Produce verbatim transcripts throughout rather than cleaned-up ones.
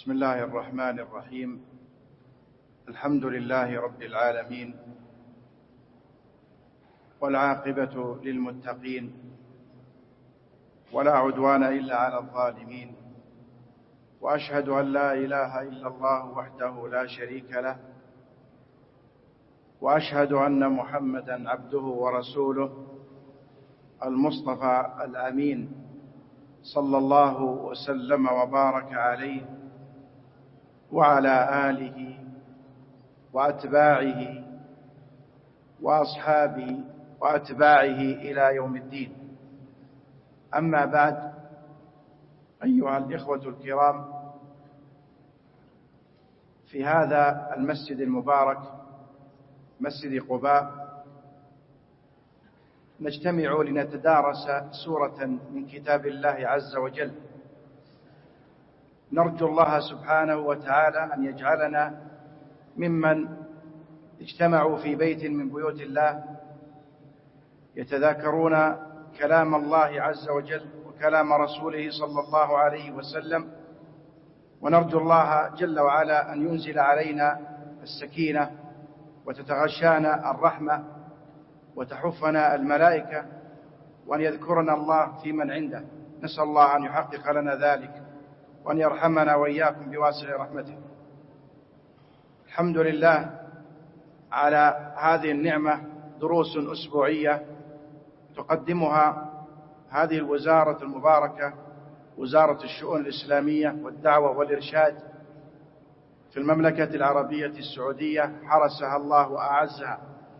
بسم الله الرحمن الرحيم. الحمد لله رب العالمين، والعاقبة للمتقين، ولا عدوان إلا على الظالمين، وأشهد أن لا إله إلا الله وحده لا شريك له، وأشهد أن محمدا عبده ورسوله المصطفى الأمين، صلى الله وسلم وبارك عليه وعلى آله وأتباعه وأصحابه وأتباعه إلى يوم الدين. أما بعد، أيها الإخوة الكرام، في هذا المسجد المبارك مسجد قباء نجتمع لنتدارس سورة من كتاب الله عز وجل. نرجو الله سبحانه وتعالى أن يجعلنا ممن اجتمعوا في بيت من بيوت الله يتذاكرون كلام الله عز وجل وكلام رسوله صلى الله عليه وسلم، ونرجو الله جل وعلا أن ينزل علينا السكينة وتتغشانا الرحمة وتحفنا الملائكة، وأن يذكرنا الله في من عنده. نسأل الله أن يحقق لنا ذلك، وأن يرحمنا وإياكم بواسع رحمته. الحمد لله على هذه النعمة، دروس أسبوعية تقدمها هذه الوزارة المباركة، وزارة الشؤون الإسلامية والدعوة والإرشاد في المملكة العربية السعودية، حرسها الله وأعزها.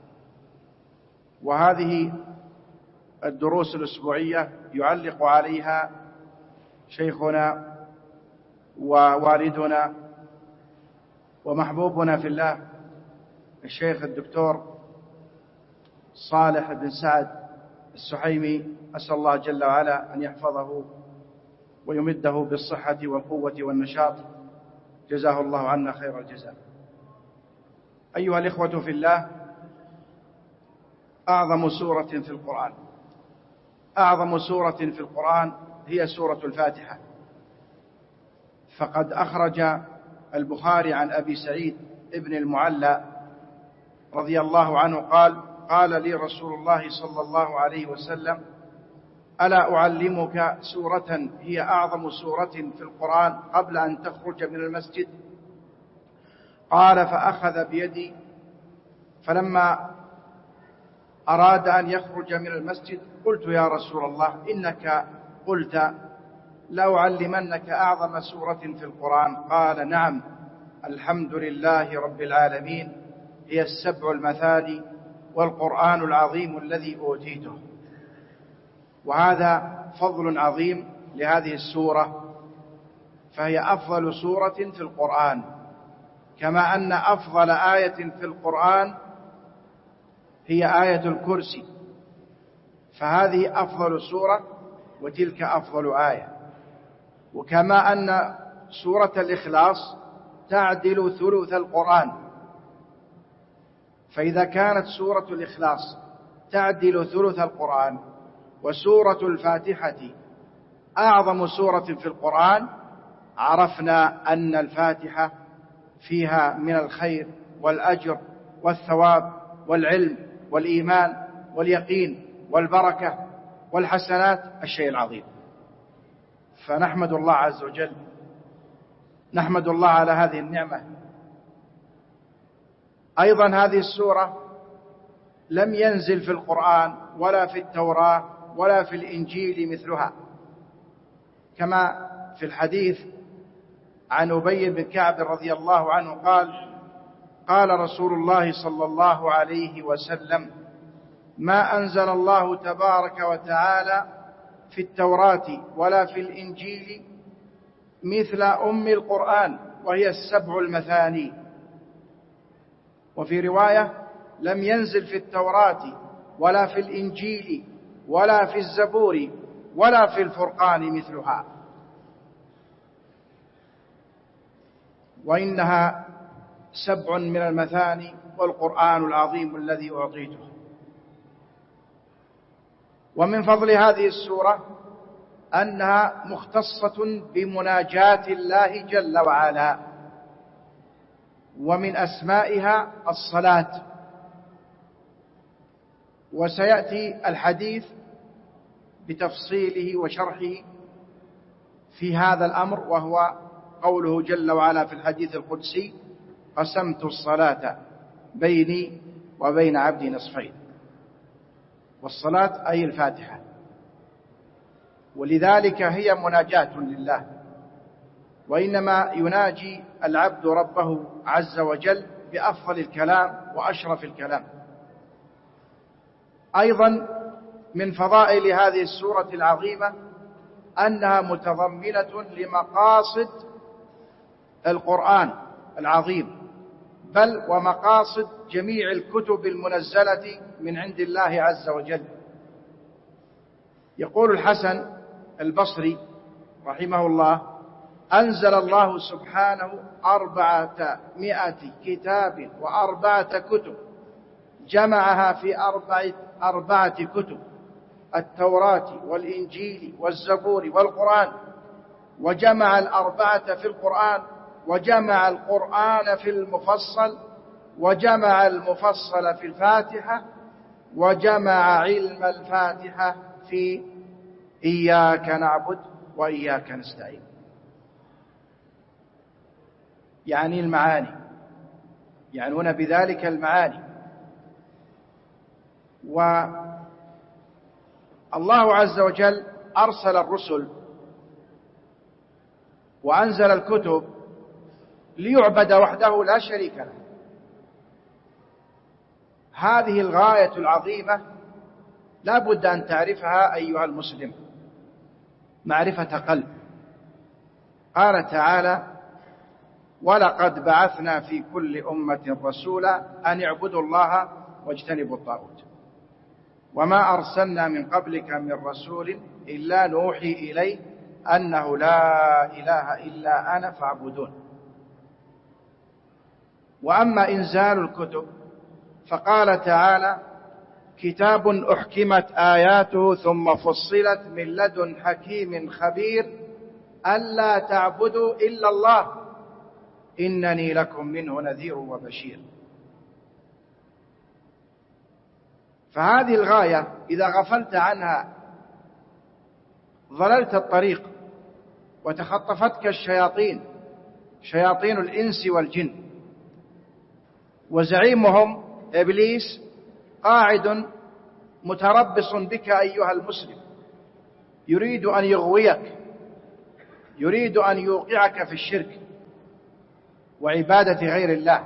وهذه الدروس الأسبوعية يعلق عليها شيخنا ووالدنا ومحبوبنا في الله الشيخ الدكتور صالح بن سعد السحيمي، أسأل الله جل وعلا أن يحفظه ويمده بالصحة والقوة والنشاط، جزاه الله عنا خير الجزاء. أيها الإخوة في الله، أعظم سورة في القرآن أعظم سورة في القرآن هي سورة الفاتحة. فقد أخرج البخاري عن أبي سعيد ابن المعلى رضي الله عنه قال: قال لي رسول الله صلى الله عليه وسلم: ألا أعلمك سورة هي أعظم سورة في القرآن قبل أن تخرج من المسجد؟ قال: فأخذ بيدي، فلما أراد أن يخرج من المسجد قلت: يا رسول الله، إنك قلت لأعلمنك أعظم سورة في القرآن. قال: نعم، الحمد لله رب العالمين، هي السبع المثاني والقرآن العظيم الذي أوتيته. وهذا فضل عظيم لهذه السورة، فهي أفضل سورة في القرآن، كما أن أفضل آية في القرآن هي آية الكرسي، فهذه أفضل سورة وتلك أفضل آية. وكما أن سورة الإخلاص تعدل ثلث القرآن، فإذا كانت سورة الإخلاص تعدل ثلث القرآن وسورة الفاتحة أعظم سورة في القرآن، عرفنا أن الفاتحة فيها من الخير والأجر والثواب والعلم والإيمان واليقين والبركة والحسنات الشيء العظيم. فنحمد الله عز وجل، نحمد الله على هذه النعمة. أيضا هذه السورة لم ينزل في القرآن ولا في التوراة ولا في الإنجيل مثلها، كما في الحديث عن أبي بن كعب رضي الله عنه قال: قال رسول الله صلى الله عليه وسلم: ما أنزل الله تبارك وتعالى في التوراة ولا في الإنجيل مثل أم القرآن، وهي السبع المثاني. وفي رواية: لم ينزل في التوراة ولا في الإنجيل ولا في الزبور ولا في الفرقان مثلها. وإنها سبع من المثاني والقرآن العظيم الذي أعطيته. ومن فضل هذه السورة أنها مختصة بمناجاة الله جل وعلا، ومن أسمائها الصلاة. وسيأتي الحديث بتفصيله وشرحه في هذا الأمر، وهو قوله جل وعلا في الحديث القدسي: قسمت الصلاة بيني وبين عبدي نصفين. والصلاة أي الفاتحة، ولذلك هي مناجاة لله، وإنما يناجي العبد ربه عز وجل بأفضل الكلام وأشرف الكلام. أيضا من فضائل هذه السورة العظيمة أنها متضمنة لمقاصد القرآن العظيم، بل ومقاصد جميع الكتب المنزلة من عند الله عز وجل. يقول الحسن البصري رحمه الله: أنزل الله سبحانه أربعة مائة كتاب وأربعة كتب، جمعها في أربعة, أربعة كتب: التوراة والإنجيل والزبور والقرآن، وجمع الأربعة في القرآن، وجمع القرآن في المفصل، وجمع المفصل في الفاتحة، وجمع علم الفاتحة في إياك نعبد وإياك نستعين. يعني المعاني، يعنون بذلك المعاني. والله عز وجل أرسل الرسل وأنزل الكتب ليعبد وحده لا شريك له. هذه الغاية العظيمة لا بد أن تعرفها أيها المسلم معرفة قلب. قال تعالى: ولقد بعثنا في كل أمة رسولا أن اعبدوا الله واجتنبوا الطاغوت وما أرسلنا من قبلك من رسول إلا نوحي إليه أنه لا إله إلا أنا فاعبدون. وأما إنزال الكتب فقال تعالى: كتاب أحكمت آياته ثم فصلت من لدن حكيم خبير ألا تعبدوا إلا الله إنني لكم منه نذير وبشير. فهذه الغاية إذا غفلت عنها ضللت الطريق وتخطفتك الشياطين، شياطين الإنس والجن، وزعيمهم إبليس قاعد متربص بك أيها المسلم، يريد أن يغويك، يريد أن يوقعك في الشرك وعبادة غير الله.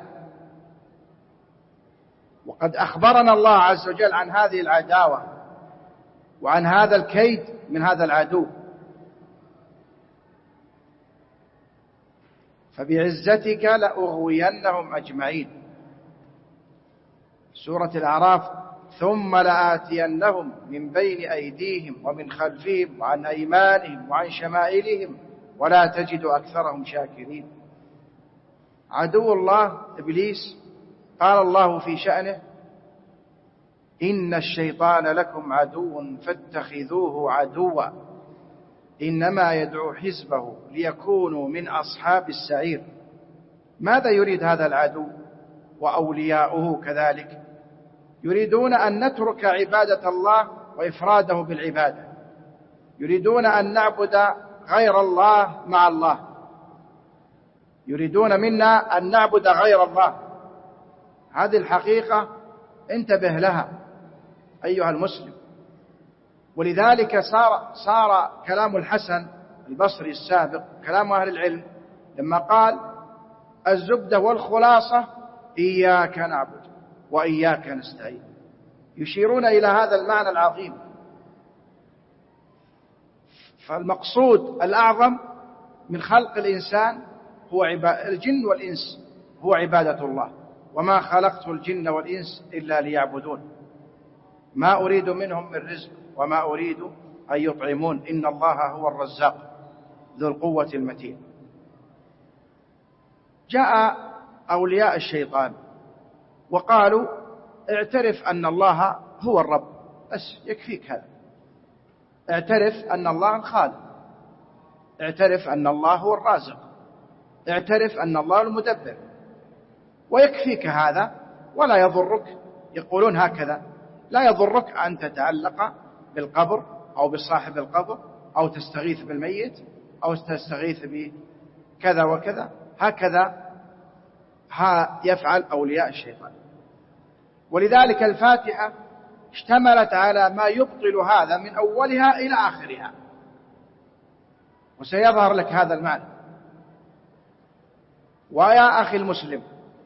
وقد أخبرنا الله عز وجل عن هذه العداوة وعن هذا الكيد من هذا العدو. فبعزتك لأغوينهم أجمعين. سورة الأعراف: ثم لآتينهم من بين أيديهم ومن خلفهم وعن أيمانهم وعن شمائلهم ولا تجد أكثرهم شاكرين. عدو الله إبليس قال الله في شأنه: إن الشيطان لكم عدو فاتخذوه عدوا إنما يدعو حزبه ليكونوا من أصحاب السعير. ماذا يريد هذا العدو وأولياؤه كذلك؟ يريدون أن نترك عبادة الله وإفراده بالعبادة، يريدون أن نعبد غير الله مع الله، يريدون منا أن نعبد غير الله. هذه الحقيقة انتبه لها أيها المسلم. ولذلك صار, صار كلام الحسن البصري السابق كلام أهل العلم لما قال: الزبدة والخلاصة إياك نعبد وإياك نستعين، يشيرون إلى هذا المعنى العظيم. فالمقصود الأعظم من خلق الإنسان هو عبادة الجن والإنس، هو عبادة الله. وما خلقت الجن والإنس إلا ليعبدون ما أريد منهم من رزق وما أريد أن يطعمون إن الله هو الرزاق ذو القوة المتين. جاء أولياء الشيطان وقالوا: اعترف أن الله هو الرب، بس يكفيك هذا، اعترف أن الله الخالق، اعترف أن الله هو الرازق، اعترف أن الله المدبر، ويكفيك هذا ولا يضرك. يقولون هكذا: لا يضرك أن تتعلق بالقبر أو بصاحب القبر أو تستغيث بالميت أو تستغيث بكذا وكذا. هكذا ها يفعل أولياء الشيطان. ولذلك الفاتحة اشتملت على ما يبطل هذا من أولها إلى آخرها، وسيظهر لك هذا المعنى. ويا أخي المسلم،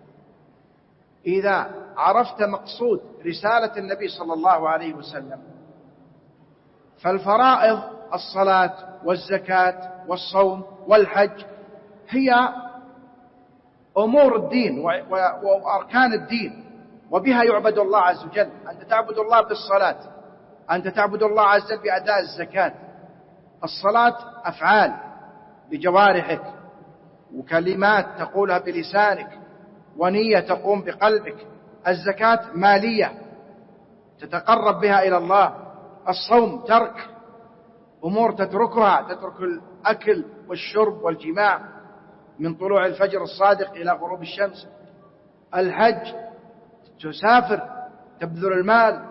إذا عرفت مقصود رسالة النبي صلى الله عليه وسلم، فالفرائض الصلاة والزكاة والصوم والحج هي أمور الدين وأركان الدين، وبها يعبد الله عز وجل. أنت تعبد الله بالصلاة، أنت تعبد الله عز وجل بأداء الزكاة. الصلاة أفعال بجوارحك وكلمات تقولها بلسانك ونية تقوم بقلبك. الزكاة مالية تتقرب بها إلى الله. الصوم ترك أمور تتركها، تترك الأكل والشرب والجماع من طلوع الفجر الصادق إلى غروب الشمس. الحج تسافر تبذل المال،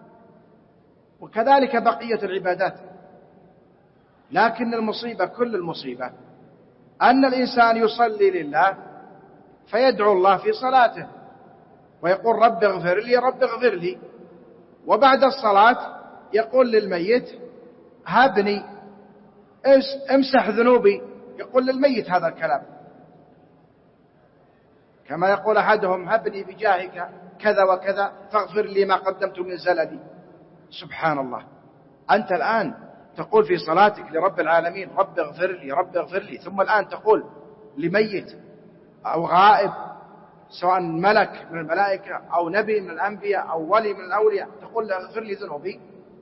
وكذلك بقية العبادات. لكن المصيبة، كل المصيبة، أن الإنسان يصلي لله فيدعو الله في صلاته ويقول: رب اغفر لي، رب اغفر لي. وبعد الصلاة يقول للميت: هبني، امسح ذنوبي. يقول للميت هذا الكلام، كما يقول أحدهم: هبني بجاهك كذا وكذا فاغفر لي ما قدمت من زلدي. سبحان الله، أنت الآن تقول في صلاتك لرب العالمين: رب اغفر لي، رب اغفر لي، ثم الآن تقول لميت أو غائب، سواء ملك من الملائكة أو نبي من الأنبياء أو ولي من الأولياء، تقول له: اغفر لي ذنوبي.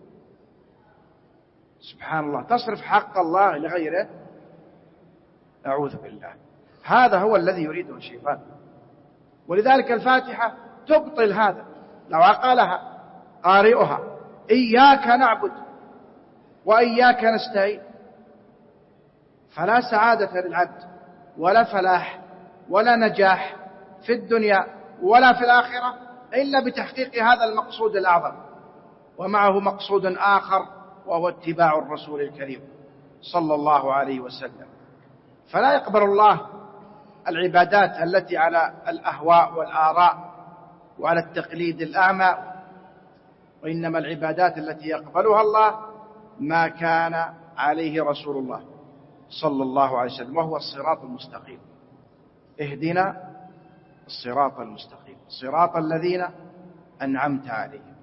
سبحان الله، تصرف حق الله لغيره. أعوذ بالله، هذا هو الذي يريده الشيطان. ولذلك الفاتحة تبطل هذا. لو قالها قارئها: إياك نعبد وإياك نستعين، فلا سعادة للعبد ولا فلاح ولا نجاح في الدنيا ولا في الآخرة إلا بتحقيق هذا المقصود الأعظم. ومعه مقصود آخر، وهو اتباع الرسول الكريم صلى الله عليه وسلم. فلا يقبل الله العبادات التي على الأهواء والآراء وعلى التقليد الأعمى، وإنما العبادات التي يقبلها الله ما كان عليه رسول الله صلى الله عليه وسلم، وهو الصراط المستقيم. اهدنا الصراط المستقيم، صراط الذين أنعمت عليهم.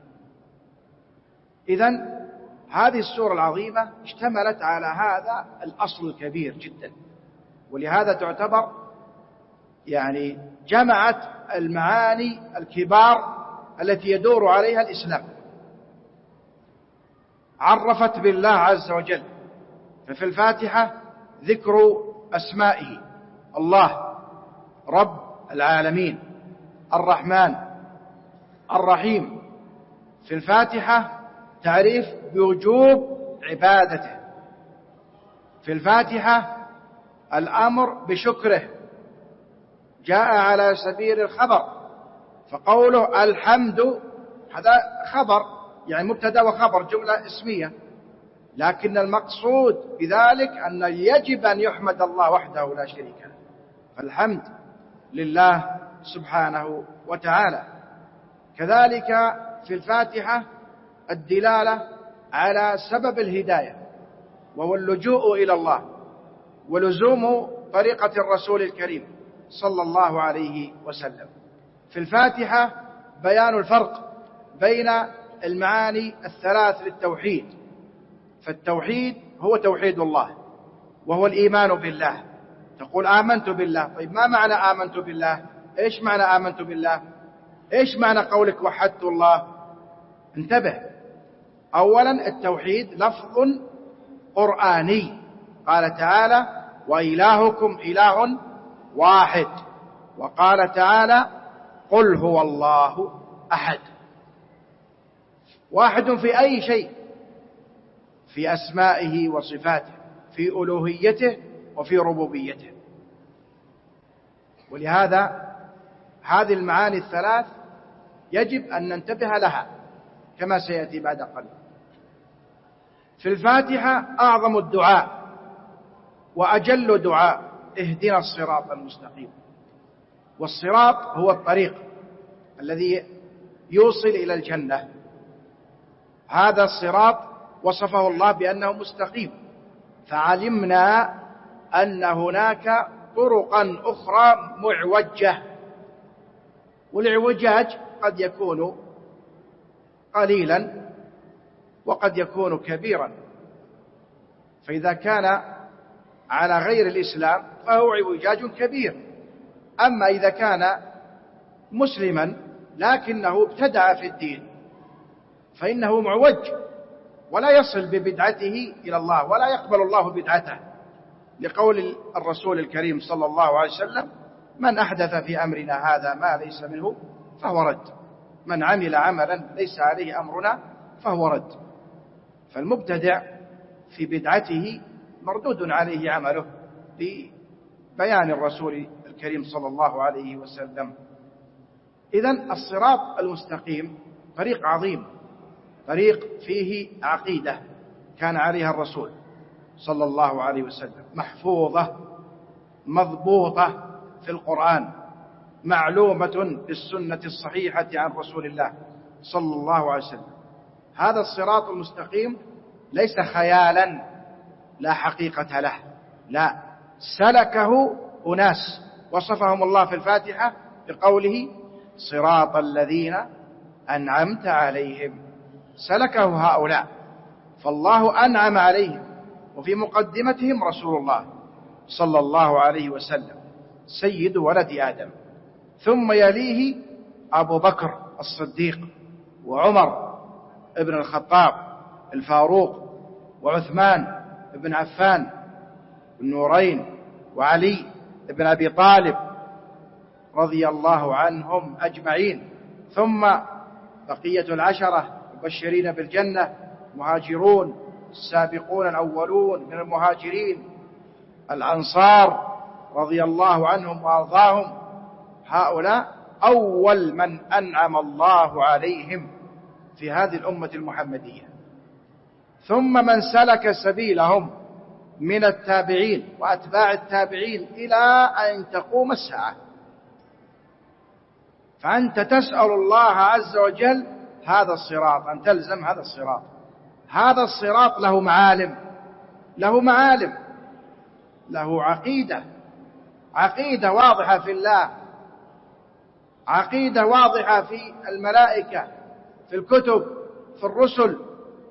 إذن هذه السورة العظيمة اشتملت على هذا الأصل الكبير جدا، ولهذا تعتبر يعني جمعت المعاني الكبار التي يدور عليها الإسلام. عرفت بالله عز وجل، ففي الفاتحة ذكر أسمائه: الله رب العالمين، الرحمن الرحيم. في الفاتحة تعريف بوجوب عبادته. في الفاتحة الأمر بشكره، جاء على سبيل الخبر، فقوله الحمد هذا خبر، يعني مبتدأ وخبر، جملة اسمية، لكن المقصود بذلك أن يجب أن يحمد الله وحده لا شريك له. فالحمد لله سبحانه وتعالى. كذلك في الفاتحة الدلالة على سبب الهداية، وهو اللجوء إلى الله ولزوم طريقة الرسول الكريم صلى الله عليه وسلم. في الفاتحة بيان الفرق بين المعاني الثلاث للتوحيد. فالتوحيد هو توحيد الله، وهو الإيمان بالله. تقول آمنت بالله، طيب ما معنى آمنت بالله؟ إيش معنى آمنت بالله؟ إيش معنى قولك وحدت الله؟ انتبه، أولا التوحيد لفظ قرآني، قال تعالى وإلهكم إله واحد، وقال تعالى قل هو الله أحد. واحد في أي شيء، في أسمائه وصفاته، في في ألوهيته وفي ربوبيته. ولهذا هذه المعاني الثلاث يجب أن ننتبه لها كما سيأتي بعد قليل. في الفاتحة أعظم الدعاء وأجل دعاء: اهدنا الصراط المستقيم. والصراط هو الطريق الذي يوصل إلى الجنة. هذا الصراط وصفه الله بأنه مستقيم، فعلمنا أن هناك طرقا أخرى معوجة، والإعوجاج قد يكون قليلا وقد يكون كبيرا. فإذا كان على غير الإسلام فهو اعوجاج كبير. أما إذا كان مسلما لكنه ابتدع في الدين فإنه معوج ولا يصل ببدعته إلى الله، ولا يقبل الله بدعته، لقول الرسول الكريم صلى الله عليه وسلم: من أحدث في أمرنا هذا ما ليس منه فهو رد، من عمل عملا ليس عليه أمرنا فهو رد. فالمبتدع في بدعته مردود عليه عمله ببيان الرسول الكريم صلى الله عليه وسلم. إذن الصراط المستقيم طريق عظيم، طريق فيه عقيدة كان عليها الرسول صلى الله عليه وسلم، محفوظة مضبوطة في القرآن، معلومة بالسنة الصحيحة عن رسول الله صلى الله عليه وسلم. هذا الصراط المستقيم ليس خيالا لا حقيقة له، لا، سلكه أناس وصفهم الله في الفاتحة بقوله: صراط الذين أنعمت عليهم. سلكه هؤلاء، فالله أنعم عليهم، وفي مقدمتهم رسول الله صلى الله عليه وسلم سيد ولد آدم، ثم يليه أبو بكر الصديق، وعمر ابن الخطاب الفاروق، وعثمان ابن عفان النورين، وعلي ابن أبي طالب رضي الله عنهم أجمعين، ثم بقية العشرة المبشرين بالجنة، مهاجرون السابقون الأولون من المهاجرين، الأنصار رضي الله عنهم وأرضاهم. هؤلاء أول من أنعم الله عليهم في هذه الأمة المحمدية. ثم من سلك سبيلهم من التابعين وأتباع التابعين إلى أن تقوم الساعة. فأنت تسأل الله عز وجل هذا الصراط، أن تلزم هذا الصراط. هذا الصراط له معالم، له معالم، له عقيدة، عقيدة واضحة في الله، عقيدة واضحة في الملائكة، في الكتب، في الرسل،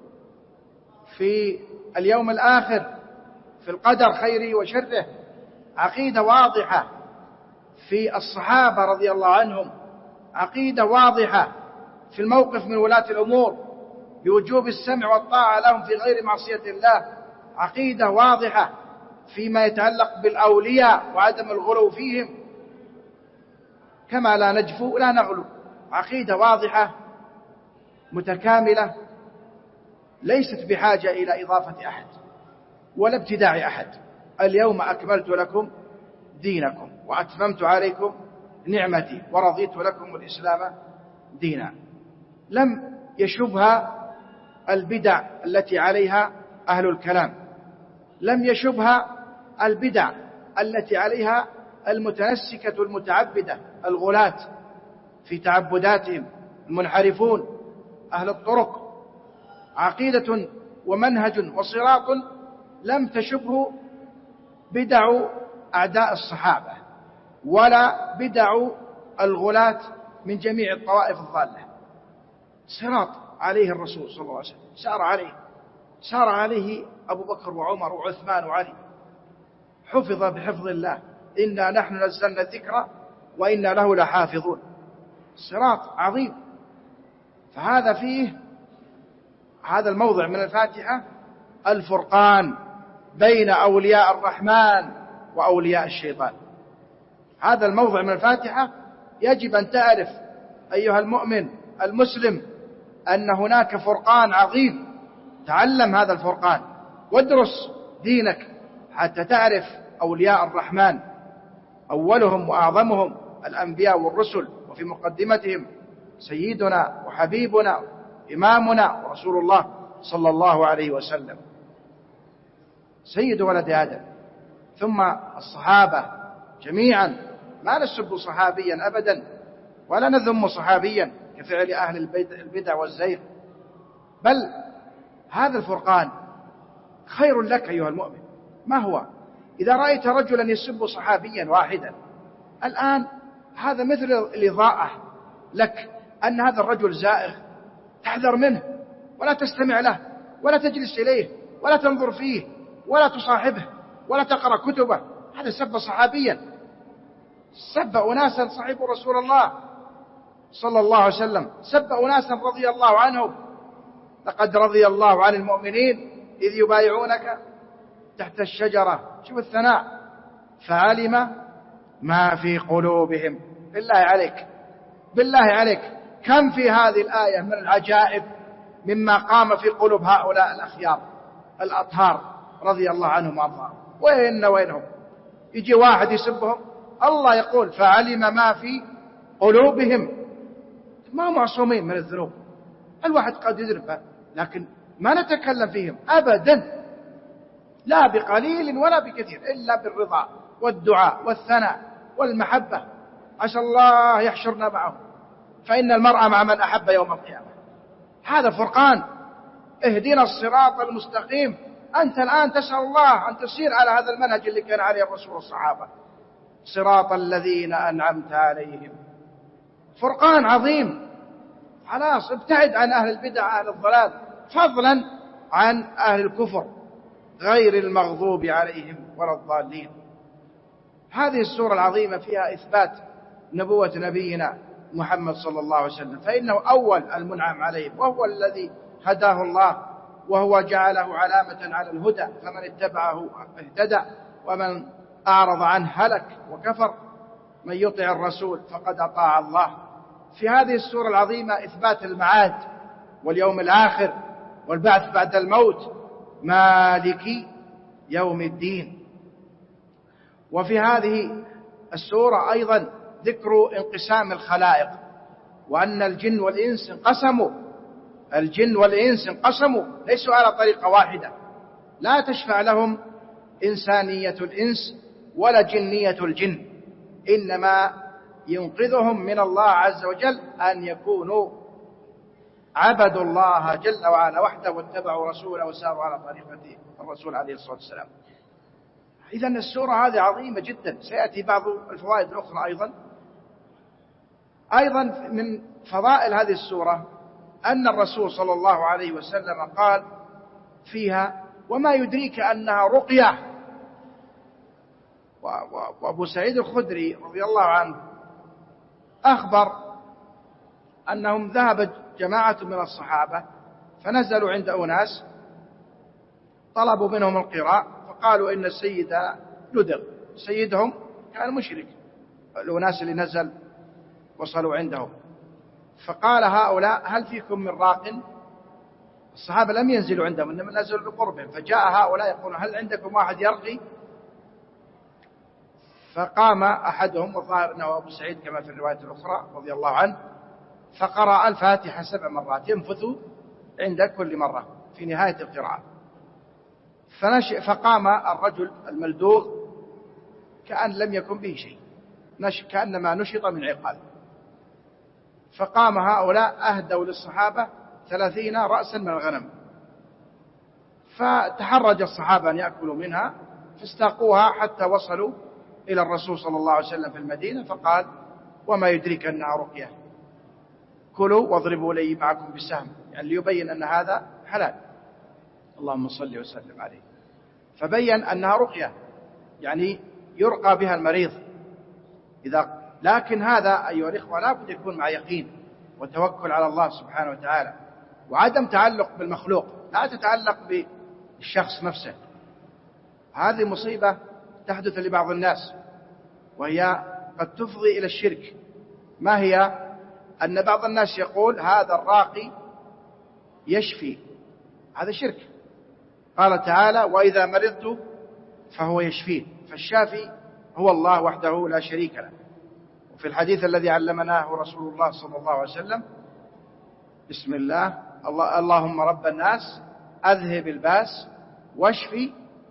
في اليوم الآخر، في القدر خيره وشره. عقيدة واضحة في الصحابة رضي الله عنهم، عقيدة واضحة في الموقف من ولاة الأمور بوجوب السمع والطاعة لهم في غير معصية الله. عقيدة واضحة فيما يتعلق بالأولياء وعدم الغلو فيهم، كما لا نجفو لا نغلو. عقيدة واضحة متكاملة ليست بحاجة إلى إضافة أحد ولا ابتداع أحد. اليوم أكملت لكم دينكم وأتممت عليكم نعمتي ورضيت لكم الإسلام دينا. لم يشبها البدع التي عليها أهل الكلام، لم يشبها البدع التي عليها المتنسكة المتعبدة الغلاة في تعبداتهم، المنحرفون أهل الطرق. عقيدة ومنهج وصراط لم تشبه بدع أعداء الصحابة ولا بدع الغلاة من جميع الطوائف الضالة. صراط عليه الرسول صلى الله عليه وسلم، سار عليه سار عليه أبو بكر وعمر وعثمان وعلي، حفظ بحفظ الله، إنا نحن نزلنا الذكر وإنا له لحافظون. صراط عظيم. فهذا فيه هذا الموضع من الفاتحة الفرقان بين أولياء الرحمن وأولياء الشيطان. هذا الموضع من الفاتحة يجب أن تعرف أيها المؤمن المسلم أن هناك فرقان عظيم. تعلم هذا الفرقان وادرس دينك حتى تعرف أولياء الرحمن أولهم وأعظمهم الأنبياء والرسل، وفي مقدمتهم سيدنا وحبيبنا إمامنا ورسول الله صلى الله عليه وسلم، سيد ولد آدم، ثم الصحابة جميعا. ما نسب صحابيا أبدا ولا نذم صحابيا كفعل أهل البدع والزيغ، بل هذا الفرقان خير لك أيها المؤمن. ما هو؟ إذا رأيت رجلا يسب صحابيا واحدا الآن، هذا مثل الإضاءة لك أن هذا الرجل زائغ، تحذر منه ولا تستمع له ولا تجلس إليه ولا تنظر فيه ولا تصاحبه ولا تقرأ كتبه. هذا سب صحابيا، سب أناسا صحبوا رسول الله صلى الله عليه وسلم، سب أناسا رضي الله عنهم. لقد رضي الله عن المؤمنين إذ يبايعونك تحت الشجرة، شوف الثناء، فعلم ما في قلوبهم. بالله عليك بالله عليك كم في هذه الآية من العجائب مما قام في قلوب هؤلاء الأخيار الأطهار رضي الله عنهم وأرضاهم. وين وينهم؟ يجي واحد يسبهم، الله يقول فعلم ما في قلوبهم. ما معصومين من الذنوب، الواحد قد يذنب، لكن ما نتكلم فيهم أبدا، لا بقليل ولا بكثير، إلا بالرضا والدعاء والثناء والمحبة. عسى الله يحشرنا معهم، فإن المرء مع من أحب يوم القيامة. هذا فرقان، اهدنا الصراط المستقيم. أنت الآن تسأل الله أن تسير على هذا المنهج اللي كان عليه الرسول والصحابة، صراط الذين أنعمت عليهم. فرقان عظيم. خلاص ابتعد عن أهل البدع أهل الضلال، فضلا عن أهل الكفر غير المغضوب عليهم ولا الضالين. هذه السورة العظيمة فيها إثبات نبوة نبينا محمد صلى الله عليه وسلم، فإنه أول المنعم عليهم، وهو الذي هداه الله، وهو جعله علامة على الهدى، فمن اتبعه اهتدى ومن أعرض عنه هلك وكفر. من يطع الرسول فقد أطاع الله. في هذه السورة العظيمة إثبات المعاد واليوم الآخر والبعث بعد الموت، مالك يوم الدين. وفي هذه السورة أيضا ذكر انقسام الخلائق، وأن الجن والإنس انقسموا، الجن والإنس انقسموا، ليسوا على طريقة واحدة، لا تشفع لهم إنسانية الإنس ولا جنية الجن، إنما ينقذهم من الله عز وجل أن يكونوا عبدوا الله جل وعلا وحده واتبعوا رسوله وساروا على طريقة الرسول عليه الصلاة والسلام. إذن السورة هذه عظيمة جدا. سيأتي بعض الفوائد الأخرى أيضا. أيضا من فضائل هذه السورة أن الرسول صلى الله عليه وسلم قال فيها وما يدريك أنها رقية. وأبو سعيد الخدري رضي الله عنه أخبر أنهم ذهب جماعة من الصحابة فنزلوا عند أناس طلبوا منهم القراء، فقالوا إن السيد لدغ، سيدهم كان مشرك، الأناس اللي نزل وصلوا عندهم. فقال هؤلاء هل فيكم من راق؟ الصحابة لم ينزلوا عندهم إنما نزلوا بقربهم، فجاء هؤلاء يقولون هل عندكم واحد يرقي؟ فقام أحدهم، والظاهر أنه أبو سعيد كما في الرواية الأخرى رضي الله عنه، فقرأ الفاتحة سبع مرات ينفث عند كل مرة في نهاية القراءة. فقام الرجل الملدوغ كأن لم يكن به شيء، كأنما نشط من عقال. فقام هؤلاء أهدوا للصحابة ثلاثين رأسا من الغنم، فتحرج الصحابة أن يأكلوا منها، فاستاقوها حتى وصلوا إلى الرسول صلى الله عليه وسلم في المدينة، فقال وما يدريك أنها رقية، كلوا واضربوا لي معكم بالسهم، يعني ليبين أن هذا حلال. اللهم صل وسلم عليه. فبين أنها رقية، يعني يرقى بها المريض. إذا لكن هذا أيها الإخوة لا بد يكون مع يقين وتوكل على الله سبحانه وتعالى، وعدم تعلق بالمخلوق، لا تتعلق بالشخص نفسه. هذه مصيبة تحدث لبعض الناس، وهي قد تفضي إلى الشرك. ما هي؟ أن بعض الناس يقول هذا الراقي يشفي، هذا شرك. قال تعالى وإذا مرضت فهو يشفين. فالشافي هو الله وحده لا شريك له. وفي الحديث الذي علمناه رسول الله صلى الله عليه وسلم: بسم الله, الله اللهم رب الناس أذهب الباس واشفي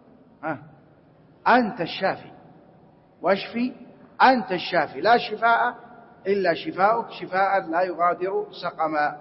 أنت الشافي، واشفي أنت الشافي، لا شفاء إلا شفاؤك شفاء لا يغادر سقما.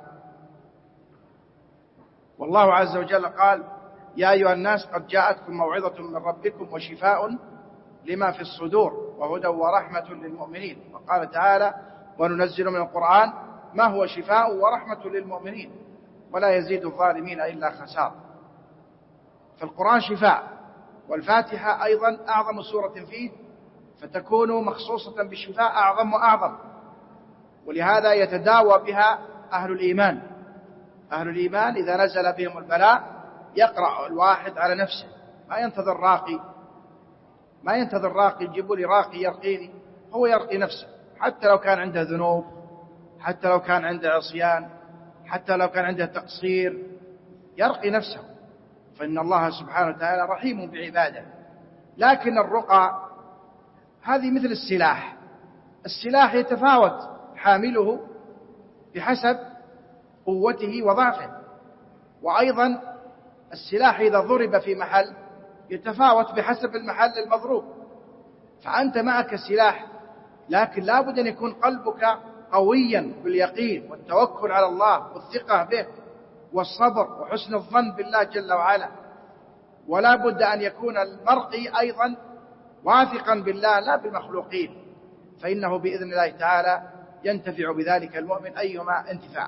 والله عز وجل قال: يا أيها الناس قد جاءتكم موعظة من ربكم وشفاء لما في الصدور وهدى ورحمة للمؤمنين. وقال تعالى: وننزل من القرآن ما هو شفاء ورحمة للمؤمنين ولا يزيد الظالمين إلا خسارة. فالقرآن شفاء، والفاتحة أيضا أعظم سورة فيه، فتكون مخصوصة بالشفاء أعظم وأعظم، ولهذا يتداوى بها أهل الإيمان. أهل الإيمان إذا نزل بهم البلاء يقرأ الواحد على نفسه، ما ينتظر راقي، ما ينتظر راقي يجيبوا لي راقي يرقيني، هو يرقي نفسه، حتى لو كان عنده ذنوب، حتى لو كان عنده عصيان، حتى لو كان عنده تقصير، يرقي نفسه، فإن الله سبحانه وتعالى رحيم بعباده. لكن الرقى هذه مثل السلاح، السلاح يتفاوت حامله بحسب قوته وضعفه، وأيضا السلاح إذا ضرب في محل يتفاوت بحسب المحل المضروب. فأنت معك سلاح، لكن لا بد أن يكون قلبك قويا باليقين والتوكل على الله والثقة به والصبر وحسن الظن بالله جل وعلا. ولا بد أن يكون المرقي أيضا واثقا بالله لا بالمخلوقين، فإنه بإذن الله تعالى ينتفع بذلك المؤمن أيما انتفاع.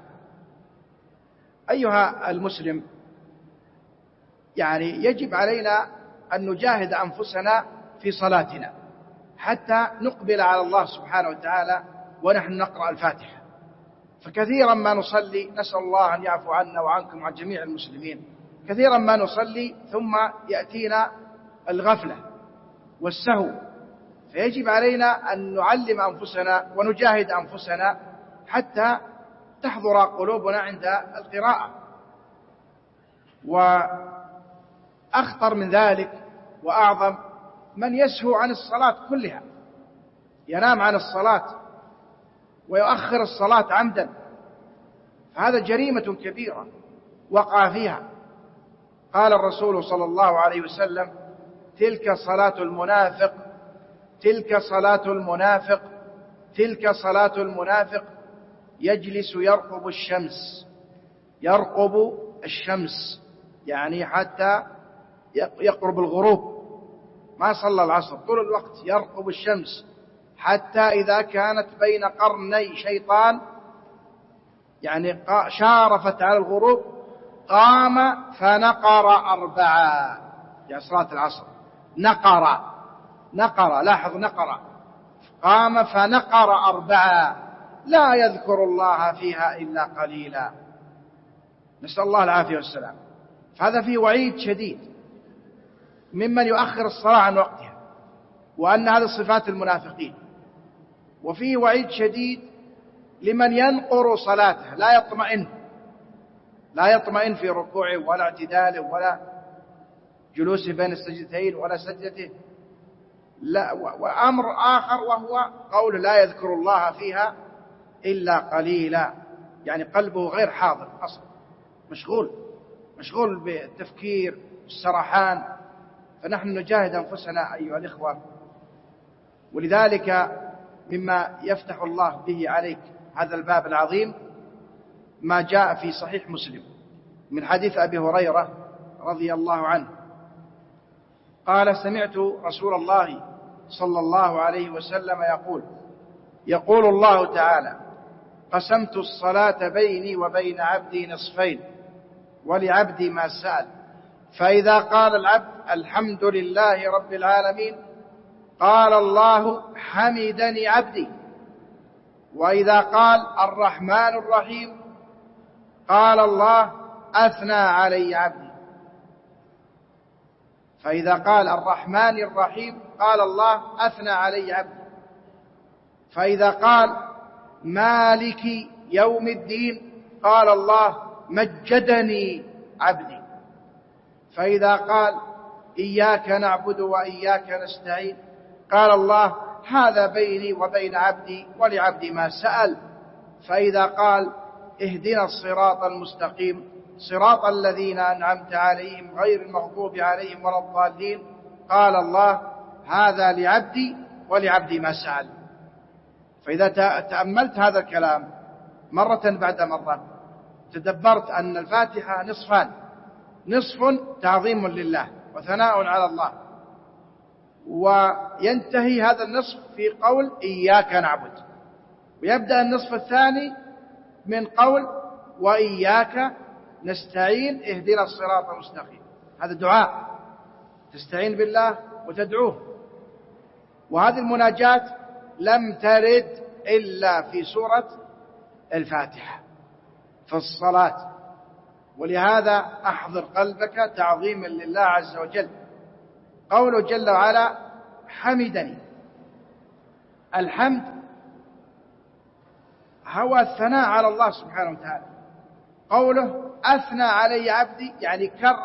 أيها المسلم، يعني يجب علينا أن نجاهد أنفسنا في صلاتنا حتى نقبل على الله سبحانه وتعالى ونحن نقرأ الفاتحة. فكثيرا ما نصلي، نسأل الله أن يعفو عنا وعنكم وعن جميع المسلمين، كثيرا ما نصلي ثم يأتينا الغفلة والسهو، فيجب علينا أن نعلم أنفسنا ونجاهد أنفسنا حتى تحضر قلوبنا عند القراءة. وأخطر من ذلك وأعظم من يسهو عن الصلاة كلها، ينام عن الصلاة ويؤخر الصلاة عمدا، فهذا جريمة كبيرة وقع فيها. قال الرسول صلى الله عليه وسلم: تلك صلاة المنافق، تلك صلاة المنافق، تلك صلاة المنافق، يجلس يرقب الشمس، يرقب الشمس يعني حتى يقرب الغروب، ما صلى العصر طول الوقت يرقب الشمس، حتى إذا كانت بين قرني شيطان يعني شارفت على الغروب قام فنقر أربعة، يعني صلاة العصر نقر، نقر، لاحظ نقر، قام فنقر أربعة لا يذكر الله فيها إلا قليلا، نسأل الله العافية والسلام. فهذا فيه وعيد شديد ممن يؤخر الصلاة عن وقتها، وأن هذه صفات المنافقين. وفيه وعيد شديد لمن ينقر صلاته، لا يطمئن، لا يطمئن في ركوعه ولا اعتداله ولا جلوسه بين السجدتين ولا سجدته، لا. وأمر آخر وهو قول لا يذكر الله فيها إلا قليلا، يعني قلبه غير حاضر أصلا، مشغول مشغول بالتفكير والسرحان. فنحن نجاهد أنفسنا أيها الإخوة. ولذلك مما يفتح الله به عليك هذا الباب العظيم ما جاء في صحيح مسلم من حديث أبي هريرة رضي الله عنه قال: سمعت رسول الله صلى الله عليه وسلم يقول: يقول الله تعالى: قسمت الصلاة بيني وبين عبدي نصفين ولعبدي ما سأل، فإذا قال العبد الحمد لله رب العالمين قال الله حمدني عبدي، وإذا قال الرحمن الرحيم قال الله أثنى علي عبدي، فإذا قال الرحمن الرحيم قال الله أثنى علي عبدي، فإذا قال مالك يوم الدين قال الله مجدني عبدي، فإذا قال إياك نعبد وإياك نستعين. قال الله: هذا بيني وبين عبدي ولعبدي ما سأل. فإذا قال: اهدنا الصراط المستقيم صراط الذين أنعمت عليهم غير المغضوب عليهم ولا الضالين، قال الله: هذا لعبدي ولعبدي ما سأل. فإذا تأملت هذا الكلام مرة بعد مرة تدبرت أن الفاتحة نصفان: نصف تعظيم لله وثناء على الله، وينتهي هذا النصف في قول إياك نعبد، ويبدأ النصف الثاني من قول وإياك نستعين اهدنا الصراط المستقيم. هذا دعاء تستعين بالله وتدعوه، وهذه المناجاة لم ترد إلا في سورة الفاتحة في الصلاة. ولهذا أحضر قلبك تعظيما لله عز وجل. قوله جل وعلا: حمدني. الحمد هو الثناء على الله سبحانه وتعالى. قوله أثنى علي عبدي يعني كر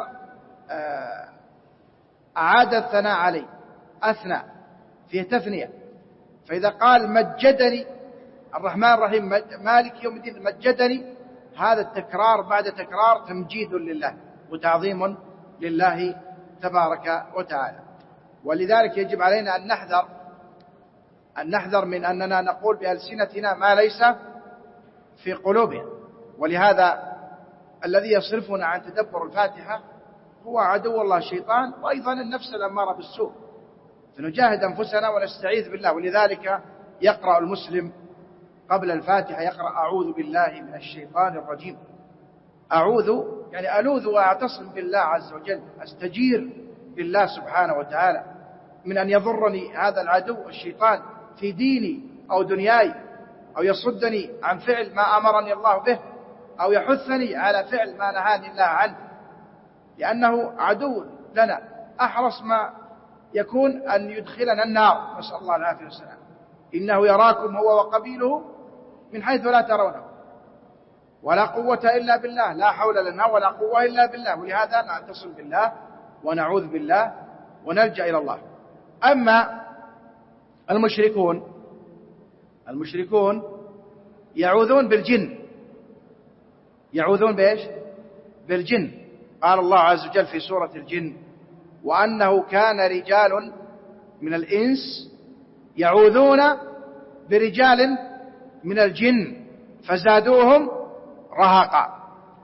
أعاد الثناء علي، أثنى فيه تثنية. فإذا قال مجدني الرحمن الرحيم مالك يوم الدين مجدني، هذا التكرار بعد تكرار تمجيد لله وتعظيم لله تبارك وتعالى. ولذلك يجب علينا أن نحذر أن نحذر من أننا نقول بألسنتنا ما ليس في قلوبنا. ولهذا الذي يصرفنا عن تدبر الفاتحة هو عدو الله الشيطان، وأيضا النفس الأمارة بالسوء، فنجاهد أنفسنا ونستعيذ بالله. ولذلك يقرأ المسلم قبل الفاتحة يقرأ: أعوذ بالله من الشيطان الرجيم. أعوذ يعني ألوذ وأعتصم بالله عز وجل، أستجير بالله سبحانه وتعالى من أن يضرني هذا العدو الشيطان في ديني أو دنياي، أو يصدني عن فعل ما أمرني الله به، أو يحثني على فعل ما نهاني الله عنه، لأنه عدو لنا أحرص ما يكون أن يدخلنا النار، نسأل الله العافية والسلام. إنه يراكم هو وقبيله من حيث لا ترونه ولا قوة إلا بالله، لا حول لنا ولا قوة إلا بالله. ولهذا نعتصم بالله ونعوذ بالله ونلجأ إلى الله. أما المشركون المشركون يعوذون بالجن، يعوذون بإيش؟ بالجن. قال الله عز وجل في سورة الجن: وأنه كان رجال من الإنس يعوذون برجال من الجن فزادوهم رهقا.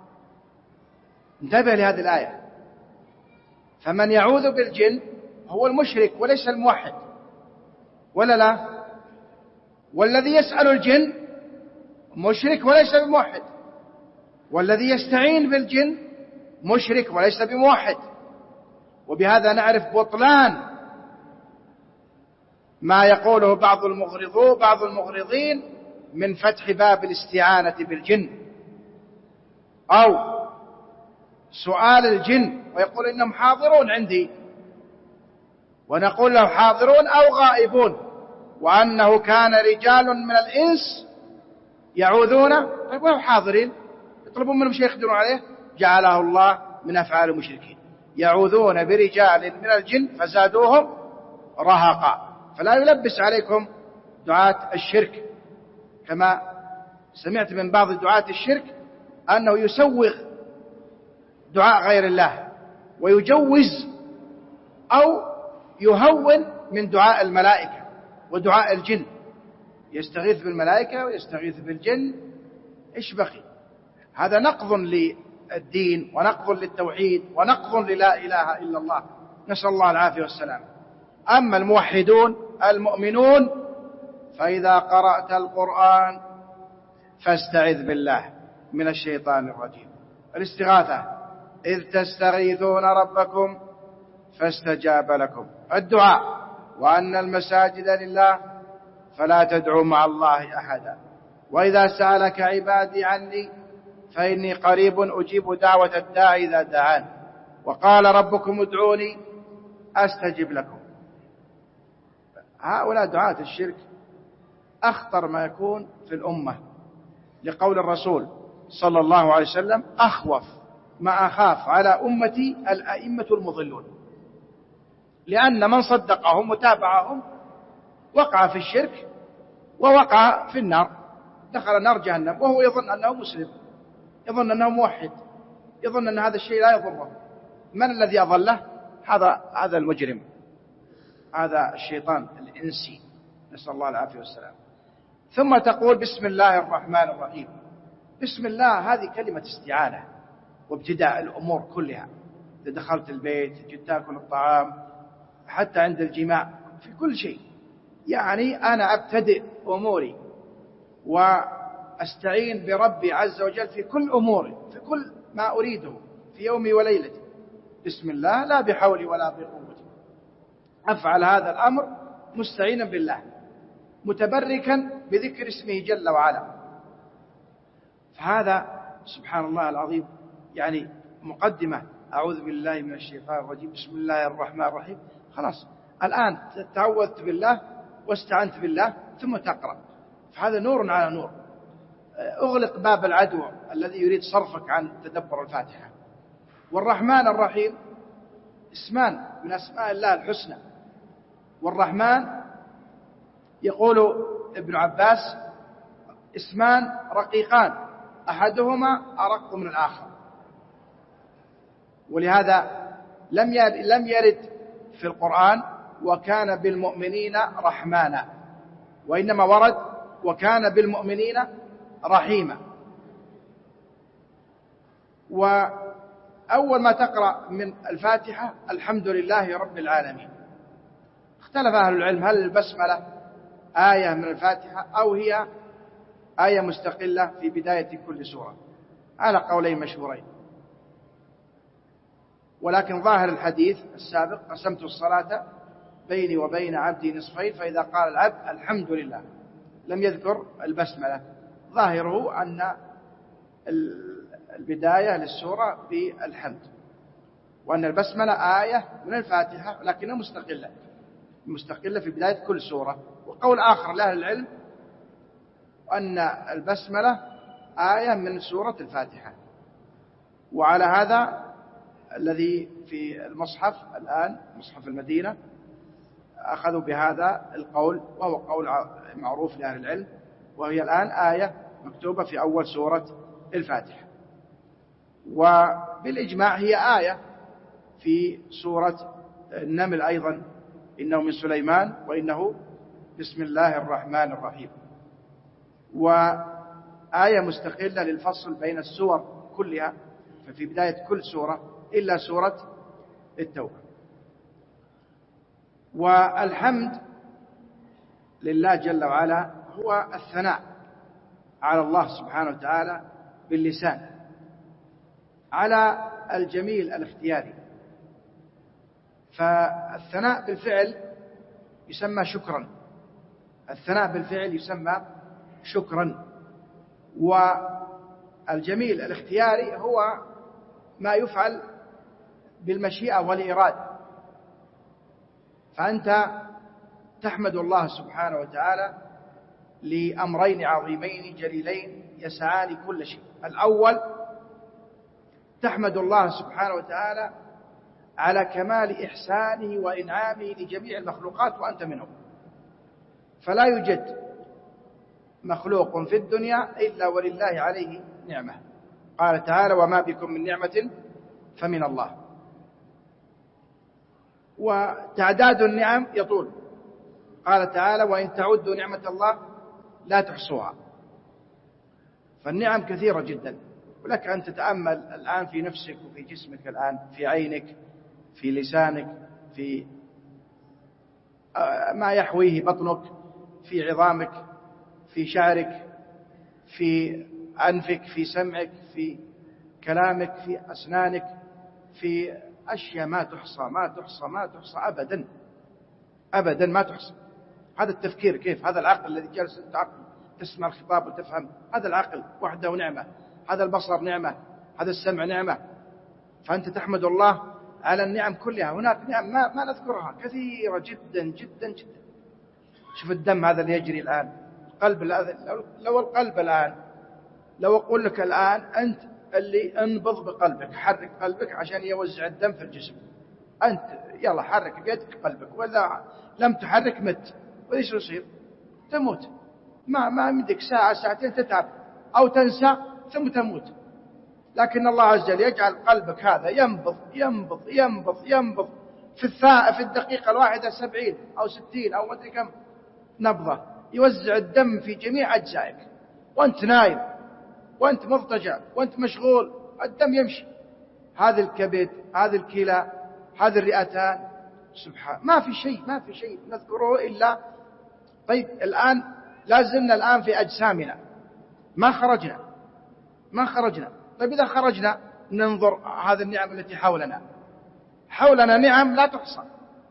انتبه لهذه الآية. فمن يعوذ بالجن هو المشرك وليس الموحد، ولا لا؟ والذي يسأل الجن مشرك وليس بموحد، والذي يستعين بالجن مشرك وليس بموحد. وبهذا نعرف بطلان ما يقوله بعض المغرضو بعض المغرضين من فتح باب الاستعانة بالجن أو سؤال الجن، ويقول إنهم حاضرون عندي، ونقول له حاضرون أو غائبون. وأنه كان رجال من الإنس يعوذون، طيب وهم حاضرين يطلبون منهم شيء يقدرون عليه، جعله الله من أفعال المشركين. يعوذون برجال من الجن فزادوهم رهقا. فلا يلبس عليكم دعاة الشرك، كما سمعت من بعض دعاة الشرك أنه يسوغ دعاء غير الله ويجوز أو يهون من دعاء الملائكة ودعاء الجن، يستغيث بالملائكة ويستغيث بالجن. إيش بقي؟ هذا نقض للدين ونقض للتوحيد ونقض للا إله إلا الله، نسأل الله العافية والسلام. أما الموحدون المؤمنون فإذا قرأت القرآن فاستعذ بالله من الشيطان الرجيم. الاستغاثة: إذ تستغيثون ربكم فاستجاب لكم. الدعاء: وأن المساجد لله فلا تدعوا مع الله أحدا. وإذا سألك عبادي عني فإني قريب أجيب دعوة الداعي إذا دعان. وقال ربكم ادعوني أستجب لكم. هؤلاء دعاة الشرك أخطر ما يكون في الأمة، لقول الرسول صلى الله عليه وسلم: أخوف ما أخاف على أمتي الأئمة المضلون. لأن من صدقهم وتابعهم وقع في الشرك ووقع في النار، دخل نار جهنم وهو يظن أنه مسلم، يظن أنه موحد، يظن أن هذا الشيء لا يضره. من الذي أضله؟ هذا هذا المجرم، هذا الشيطان الإنسي، نسأل الله العافية والسلام. ثم تقول بسم الله الرحمن الرحيم. بسم الله هذه كلمة استعانة وابتداء الأمور كلها. إذا دخلت البيت، جيت تأكل الطعام، حتى عند الجماع، في كل شيء، يعني أنا أبتدئ أموري وأستعين بربي عز وجل في كل أموري، في كل ما أريده في يومي وليلتي. بسم الله، لا بحولي ولا بقوتي، أفعل هذا الأمر مستعينا بالله، متبركا بذكر اسمه جل وعلا. فهذا سبحان الله العظيم، يعني مقدمة: أعوذ بالله من الشيطان الرجيم، بسم الله الرحمن الرحيم. خلاص الآن تعوذت بالله واستعنت بالله، ثم تقرأ، فهذا نور على نور. أغلق باب العدو الذي يريد صرفك عن تدبر الفاتحة. والرحمن الرحيم اسمان من أسماء الله الحسنى. والرحمن يقول ابن عباس اسمان رقيقان أحدهما أرق من الآخر، ولهذا لم لم يرد في القرآن وكان بالمؤمنين رحمانا، وإنما ورد وكان بالمؤمنين رحيما. وأول ما تقرأ من الفاتحة الحمد لله رب العالمين. اختلف أهل العلم هل البسملة آية من الفاتحة أو هي آية مستقلة في بداية كل سورة، على قولين مشهورين. ولكن ظاهر الحديث السابق: قسمت الصلاة بيني وبين عبدي نصفين، فإذا قال العبد الحمد لله لم يذكر البسملة. ظاهره أن البداية للسورة بالحمد، وأن البسملة آية من الفاتحة لكنها مستقلة مستقلة في بداية كل سورة. وقول آخر لأهل العلم أن البسملة آية من سورة الفاتحة. وعلى هذا الذي في المصحف الآن، مصحف المدينة، أخذوا بهذا القول، وهو قول معروف لأهل العلم، وهي الآن آية مكتوبة في أول سورة الفاتحة. وبالإجماع هي آية في سورة النمل أيضا: إنه من سليمان وإنه بسم الله الرحمن الرحيم. وآية مستقلة للفصل بين السور كلها، ففي بداية كل سورة إلا سورة التوبة. والحمد لله جل وعلا هو الثناء على الله سبحانه وتعالى باللسان على الجميل الاختياري. فالثناء بالفعل يسمى شكرا، الثناء بالفعل يسمى شكرا. والجميل الاختياري هو ما يفعل بالمشيئة والإرادة. فأنت تحمد الله سبحانه وتعالى لأمرين عظيمين جليلين يسعان كل شيء. الأول: تحمد الله سبحانه وتعالى على كمال إحسانه وإنعامه لجميع المخلوقات وأنت منهم. فلا يوجد مخلوق في الدنيا إلا ولله عليه نعمة. قال تعالى: وما بكم من نعمة فمن الله. وتعداد النعم يطول. قال تعالى: وإن تعدوا نعمة الله لا تحصوها. فالنعم كثيرة جدا، ولك أن تتأمل الآن في نفسك وفي جسمك، الآن في عينك، في لسانك، في ما يحويه بطنك، في عظامك، في شعرك، في أنفك، في سمعك، في كلامك، في أسنانك، في أشياء ما تحصى ما تحصى ما تحصى أبدا أبدا ما تحصى. هذا التفكير كيف، هذا العقل الذي جالس تعقل تسمع الخطاب وتفهم، هذا العقل وحده نعمة، هذا البصر نعمة، هذا السمع نعمة. فأنت تحمد الله على النعم كلها. هناك نعم ما, ما نذكرها كثيرة جدا جدا جدا. شوف الدم هذا اللي يجري الآن، القلب، لو القلب الآن، لو أقول لك الآن أنت اللي انبض بقلبك، حرك قلبك عشان يوزع الدم في الجسم، أنت يلا حرك بيدك قلبك، وإذا لم تحرك مت. وإيش يصير؟ تموت. ما ما عندك ساعة ساعتين تتعب أو تنسى ثم تموت. لكن الله عز وجل يجعل قلبك هذا ينبض ينبض ينبض ينبض في الثاء في الدقيقة الواحدة سبعين أو ستين أو مدري كم نبضة، يوزع الدم في جميع أجزائك وأنت نايم وأنت مضطجع وأنت مشغول، الدم يمشي. هذا الكبد، هذه الكلى، هذه الرئتان، سبحان، ما في شيء ما في شيء نذكره إلا. طيب الآن لازلنا الآن في أجسامنا، ما خرجنا ما خرجنا طيب إذا خرجنا ننظر هذه النعم التي حولنا. حولنا نعم لا تحصى،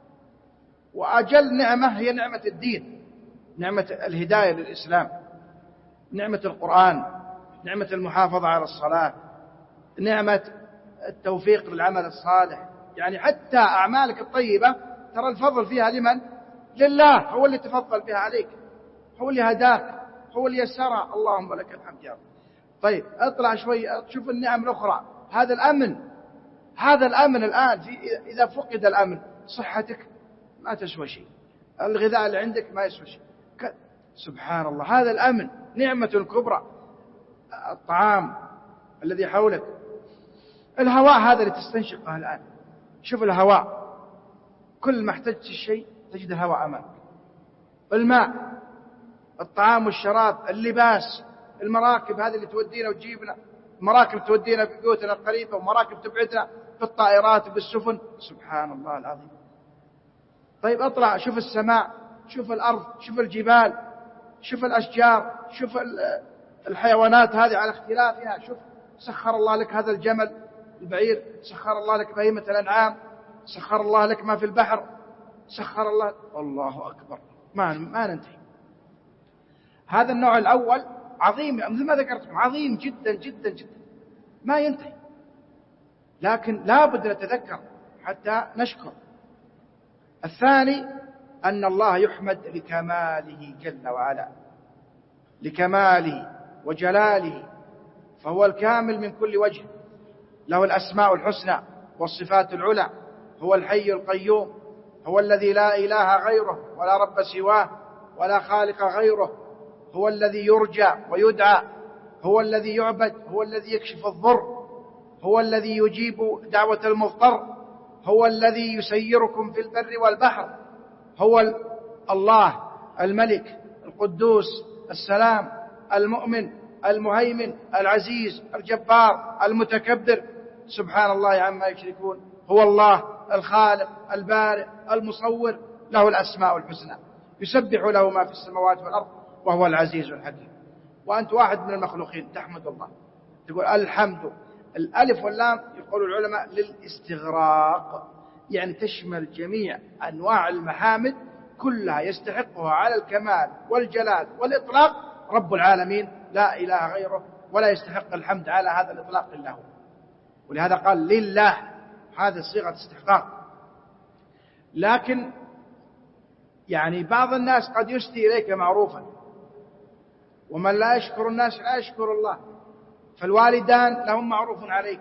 وأجل نعمة هي نعمة الدين، نعمة الهداية للإسلام، نعمة القرآن، نعمة المحافظة على الصلاة، نعمة التوفيق للعمل الصالح. يعني حتى أعمالك الطيبة ترى الفضل فيها لمن؟ لله، هو اللي تفضل بها عليك، هو اللي هداك، هو اللي يسرها. اللهم لك الحمد يا رب. طيب اطلع شوي تشوف النعم الأخرى. هذا الأمن، هذا الأمن الآن في إذا فقد الأمن صحتك ما تسوى شيء، الغذاء اللي عندك ما يسوى شيء. سبحان الله، هذا الأمن نعمة كبرى. الطعام الذي حولك، الهواء هذا اللي تستنشقه الآن، شوف الهواء، كل ما احتجت الشيء تجد الهواء أمامك. الماء، الطعام والشراب، اللباس، المراكب هذه اللي تودينا وتجيبنا، مراكب تودينا في بيوتنا القريبة ومراكب تبعدنا بالطائرات وبالسفن. سبحان الله العظيم. طيب اطلع شوف السماء، شوف الأرض، شوف الجبال، شوف الأشجار، شوف الحيوانات هذه على اختلافها. شوف سخر الله لك هذا الجمل البعير، سخر الله لك بهيمة الأنعام، سخر الله لك ما في البحر، سخر الله. الله أكبر، ما ما ننتهي. هذا النوع الأول عظيم مثل ما ذكرتكم، عظيم جدا جدا جدا ما ينتهي، لكن لا بد نتذكر حتى نشكر. الثاني أن الله يحمد لكماله جل وعلا، لكماله وجلاله، فهو الكامل من كل وجه، له الأسماء الحسنى والصفات العلى، هو الحي القيوم، هو الذي لا إله غيره ولا رب سواه ولا خالق غيره، هو الذي يرجى ويدعى، هو الذي يعبد، هو الذي يكشف الضر، هو الذي يجيب دعوة المضطر، هو الذي يسيركم في البر والبحر، هو الله الملك القدوس السلام المؤمن المهيمن العزيز الجبار المتكبر، سبحان الله عما يشركون. هو الله الخالق البارئ المصور، له الأسماء الحسنى، يسبح له ما في السماوات والأرض وهو العزيز الحكيم. وأنت واحد من المخلوقين تحمد الله، تقول الحمد. الألف واللام يقول العلماء للاستغراق، يعني تشمل جميع أنواع المحامد كلها، يستحقها على الكمال والجلال والإطلاق رب العالمين لا إله غيره، ولا يستحق الحمد على هذا الإطلاق إلا هو. ولهذا قال لله، هذا صيغة استحقاق. لكن يعني بعض الناس قد يسدي إليك معروفا، ومن لا يشكر الناس لا يشكر الله، فالوالدان لهم معروف عليك،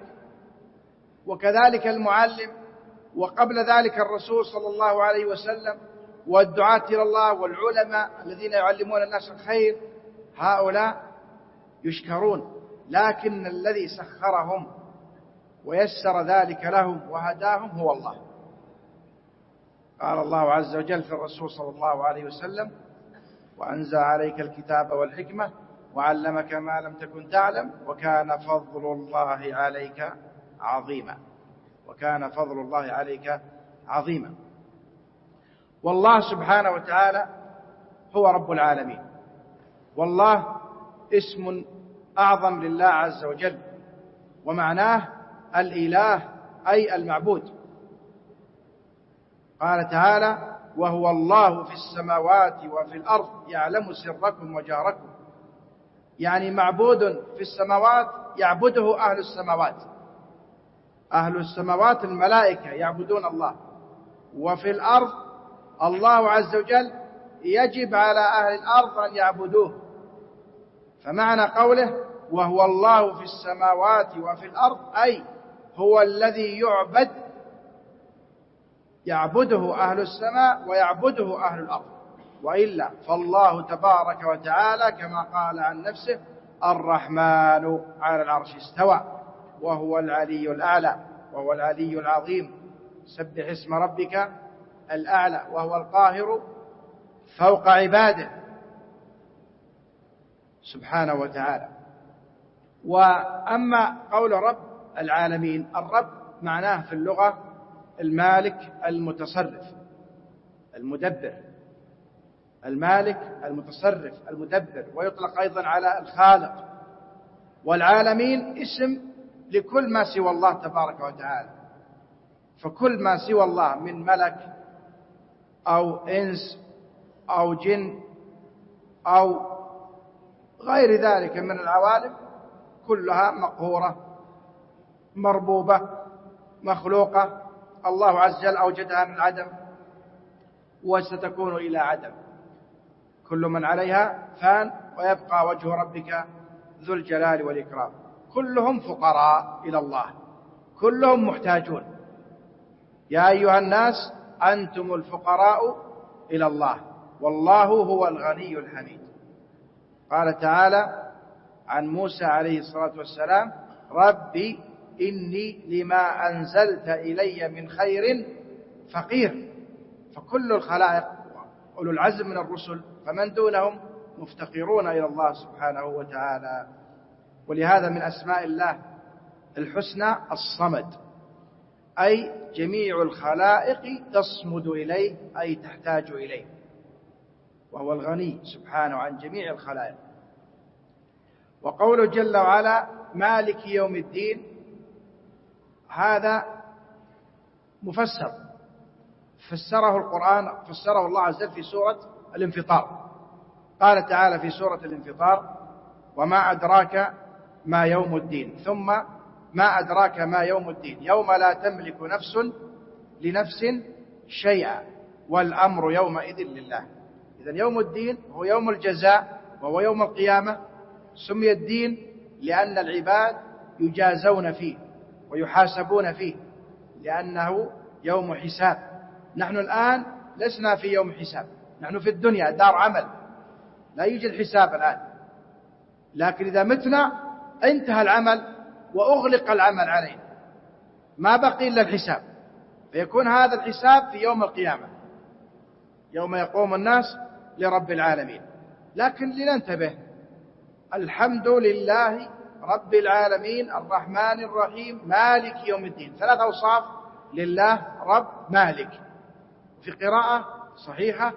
وكذلك المعلم، وقبل ذلك الرسول صلى الله عليه وسلم، والدعاة إلى الله والعلماء الذين يعلمون الناس الخير، هؤلاء يشكرون. لكن الذي سخرهم ويسر ذلك لهم وهداهم هو الله. قال الله عز وجل في الرسول صلى الله عليه وسلم: وأنزل عليك الكتاب والحكمة وعلمك ما لم تكن تعلم وكان فضل الله عليك عظيما. وكان فضل الله عليك عظيما. والله سبحانه وتعالى هو رب العالمين، والله اسم أعظم لله عز وجل، ومعناه الإله أي المعبود. قال تعالى: وهو الله في السماوات وفي الأرض يعلم سركم وجهركم، يعني معبود في السماوات يعبده أهل السماوات، أهل السماوات الملائكة يعبدون الله، وفي الأرض الله عز وجل يجب على أهل الأرض أن يعبدوه. فمعنى قوله وهو الله في السماوات وفي الأرض أي هو الذي يعبد يعبده أهل السماء ويعبده أهل الأرض، وإلا فالله تبارك وتعالى كما قال عن نفسه: الرحمن على العرش استوى وهو العلي الأعلى وهو العلي العظيم. سبح اسم ربك الأعلى وهو القاهر فوق عباده سبحانه وتعالى. وأما قول رب العالمين، الرب معناه في اللغة المالك المتصرف المدبر، المالك المتصرف المدبر، ويطلق أيضا على الخالق. والعالمين اسم لكل ما سوى الله تبارك وتعالى، فكل ما سوى الله من ملك أو إنس أو جن أو غير ذلك من العوالم كلها مقهورة مربوبة مخلوقة. الله عز وجل أوجدها من عدم وستكون إلى عدم. كل من عليها فان ويبقى وجه ربك ذو الجلال والإكرام. كلهم فقراء إلى الله، كلهم محتاجون. يا أيها الناس أنتم الفقراء إلى الله والله هو الغني الحميد. قال تعالى عن موسى عليه الصلاة والسلام: ربي إني لما أنزلت إلي من خير فقير. فكل الخلائق أولو العزم من الرسل فمن دونهم مفتقرون إلى الله سبحانه وتعالى. ولهذا من أسماء الله الحسنى الصمد، أي جميع الخلائق تصمد إليه أي تحتاج إليه، وهو الغني سبحانه عن جميع الخلائق. وقوله جل وعلا مالك يوم الدين، هذا مفسر فسره القرآن، فسره الله عز وجل في سورة الانفطار. قال تعالى في سورة الانفطار: وما أدراك ما يوم الدين، ثم ما أدراك ما يوم الدين، يوم لا تملك نفس لنفس شيئا والأمر يومئذ لله. إذن يوم الدين هو يوم الجزاء وهو يوم القيامة. سمي الدين لأن العباد يجازون فيه ويحاسبون فيه، لأنه يوم حساب. نحن الآن لسنا في يوم حساب، نحن في الدنيا دار عمل، لا يوجد حساب الآن. لكن إذا متنا انتهى العمل وأغلق العمل علينا، ما بقي إلا الحساب، فيكون هذا الحساب في يوم القيامة يوم يقوم الناس لرب العالمين. لكن لننتبه، الحمد لله رب العالمين الرحمن الرحيم مالك يوم الدين، ثلاث أوصاف لله: رب، مالك. في قراءة صحيحة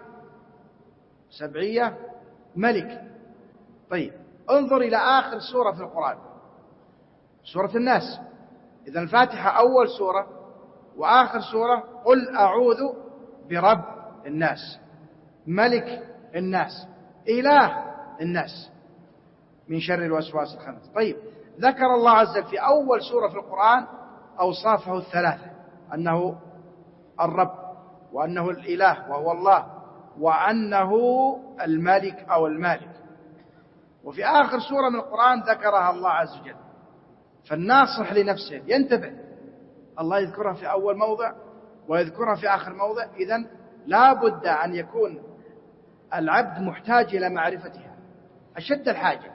سبعية ملك. طيب انظر إلى آخر سورة في القرآن، سورة الناس. إذا الفاتحة أول سورة وآخر سورة قل أعوذ برب الناس، ملك الناس، إله الناس من شر الوسواس الخناس. طيب ذكر الله عز وجل في أول سورة في القرآن أوصافه الثلاثة: أنه الرب، وأنه الإله وهو الله، وأنه الملك أو المالك. وفي آخر سورة من القرآن ذكرها الله عز وجل. فالناصح لنفسه ينتبه، الله يذكرها في أول موضع ويذكرها في آخر موضع. إذن لا بد أن يكون العبد محتاج إلى معرفتها أشد الحاجة،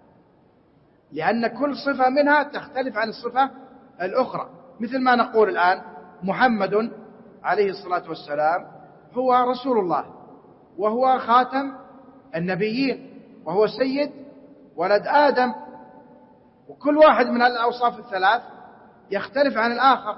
لأن كل صفة منها تختلف عن الصفة الأخرى. مثل ما نقول الآن محمد عليه الصلاة والسلام هو رسول الله، وهو خاتم النبيين، وهو سيد ولد آدم. وكل واحد من الأوصاف الثلاث يختلف عن الآخر.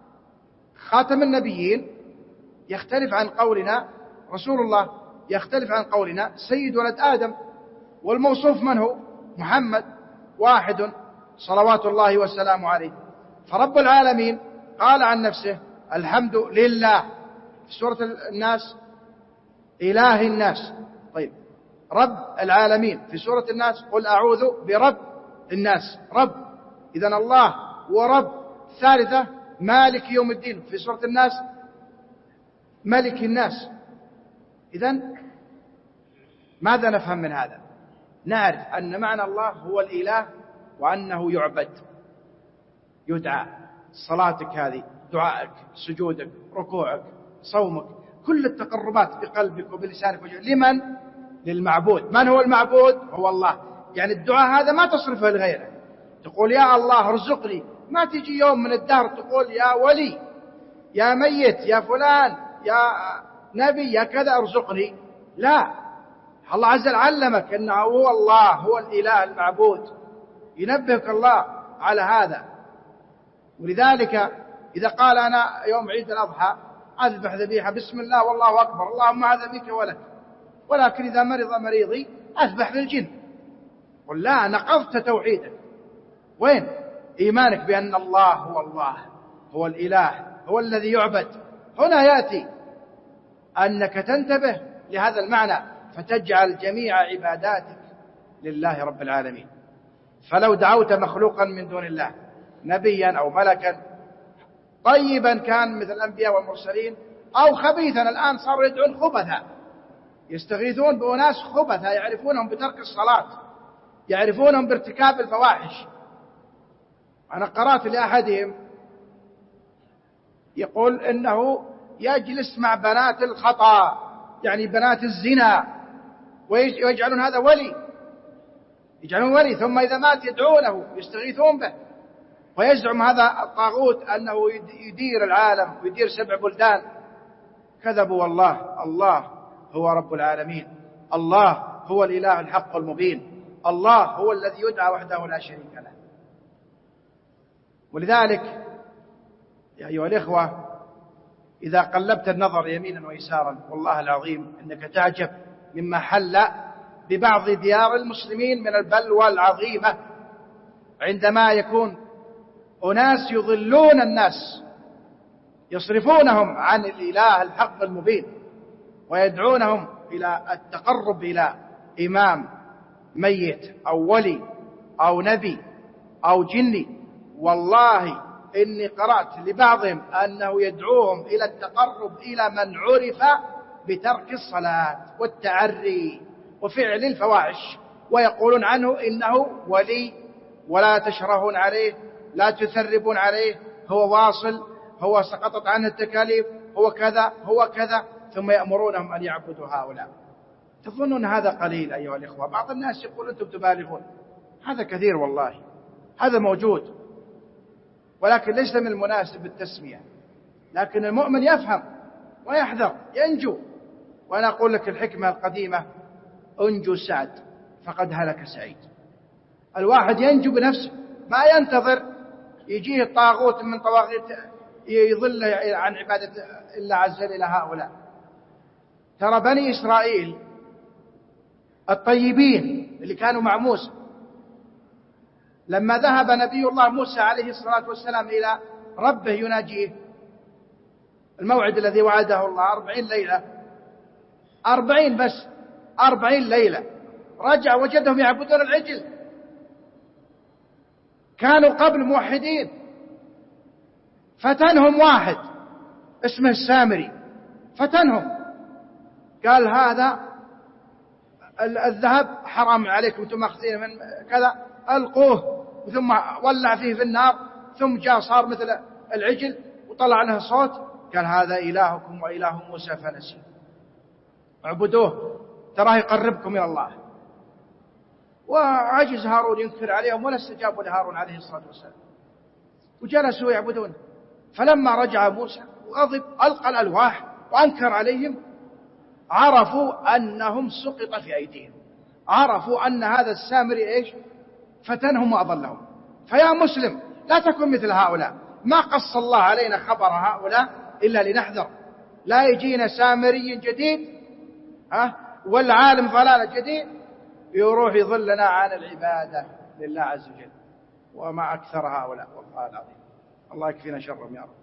خاتم النبيين يختلف عن قولنا رسول الله، يختلف عن قولنا سيد ولد آدم. والموصوف من هو؟ محمد واحد صلوات الله والسلام عليه. فرب العالمين قال عن نفسه الحمد لله في سورة الناس، إله الناس. طيب رب العالمين في سورة الناس قل أعوذ برب الناس، رب. إذن الله ورب. ثالثة مالك يوم الدين في سورة الناس، ملك الناس. إذن ماذا نفهم من هذا؟ نعرف أن معنى الله هو الإله، وأنه يعبد يدعى. صلاتك هذه، دعائك، سجودك، ركوعك، صومك، كل التقربات بقلبك وبلسانك وجهك لمن؟ للمعبود. من هو المعبود؟ هو الله. يعني الدعاء هذا ما تصرفه لغيره، تقول يا الله ارزقني، ما تجي يوم من الدهر تقول يا ولي يا ميت يا فلان يا نبي يا كذا ارزقني، لا، الله عز وجل علمك أنه هو الله، هو الإله المعبود، ينبهك الله على هذا. ولذلك إذا قال أنا يوم عيد الأضحى أذبح ذبيحة بسم الله والله أكبر اللهم هذا بك ولك، ولكن إذا مرض مريضي أذبح للجن، قل لا، نقضت توحيدك. وين إيمانك بأن الله هو الله، هو الإله، هو الذي يعبد؟ هنا يأتي أنك تنتبه لهذا المعنى فتجعل جميع عباداتك لله رب العالمين. فلو دعوت مخلوقا من دون الله، نبيا أو ملكا، طيبا كان مثل الأنبياء والمرسلين أو خبيثا، الآن صاروا يدعون خبثا، يستغيثون بأناس خبثا يعرفونهم بترك الصلاة، يعرفونهم بارتكاب الفواحش. أنا قرأت لأحدهم يقول إنه يجلس مع بنات الخطأ، يعني بنات الزنا، ويجعلون هذا ولي، يجعلون ولي، ثم إذا مات يدعونه يستغيثون به، ويزعم هذا الطاغوت أنه يدير العالم ويدير سبع بلدان. كذبوا والله. الله هو رب العالمين، الله هو الإله الحق المبين، الله هو الذي يدعى وحده لا شريك له. ولذلك يا أيها الإخوة إذا قلبت النظر يمينا ويسارا والله العظيم إنك تعجب مما حل ببعض ديار المسلمين من البلوى العظيمة، عندما يكون أناس يضلون الناس، يصرفونهم عن الإله الحق المبين، ويدعونهم إلى التقرب إلى إمام ميت أو ولي أو نبي أو جني. والله إني قرأت لبعضهم أنه يدعوهم إلى التقرب إلى من عرف بترك الصلاة والتعري وفعل الفواحش، ويقولون عنه إنه ولي، ولا تشرهون عليه، لا تثربون عليه، هو واصل، هو سقطت عنه التكاليف، هو كذا هو كذا، ثم يأمرونهم أن يعبدوا هؤلاء. تظنون هذا قليل أيها الإخوة؟ بعض الناس يقول أنتم تبالغون، هذا كثير والله، هذا موجود، ولكن ليس من المناسب التسمية. لكن المؤمن يفهم ويحذر ينجو. وأنا أقول لك الحكمة القديمة: أنجو سعد فقد هلك سعيد. الواحد ينجو بنفسه، ما ينتظر يجيه الطاغوت من طواغيت يضل عن عبادة الله عز وجل إلى هؤلاء. ترى بني إسرائيل الطيبين اللي كانوا مع موسى، لما ذهب نبي الله موسى عليه الصلاة والسلام إلى ربه يناجيه، الموعد الذي وعده الله أربعين ليلة، أربعين بس أربعين ليلة، رجع وجدهم يعبدون العجل. كانوا قبل موحدين، فتنهم واحد اسمه السامري، فتنهم قال هذا الذهب حرام عليكم، انتم ماخذين من كذا، ألقوه، ثم ولع فيه في النار، ثم جاء صار مثل العجل وطلع له صوت، قال هذا إلهكم وإله موسى فنسي، اعبدوه تراه يقربكم إلى الله. وعجز هارون ينكر عليهم ولا استجابوا لهارون عليه الصلاة والسلام، وجلسوا يعبدون. فلما رجع موسى وغضب ألقى الألواح وأنكر عليهم، عرفوا أنهم سقط في أيديهم، عرفوا أن هذا السامري إيش؟ فتنهم وأضلهم. فيا مسلم لا تكن مثل هؤلاء، ما قص الله علينا خبر هؤلاء إلا لنحذر. لا يجينا سامري جديد ها والعالم ضلال جديد يروح يضلنا عن العبادة لله عز وجل، وما أكثر هؤلاء والله العظيم، الله يكفينا شرهم يا رب.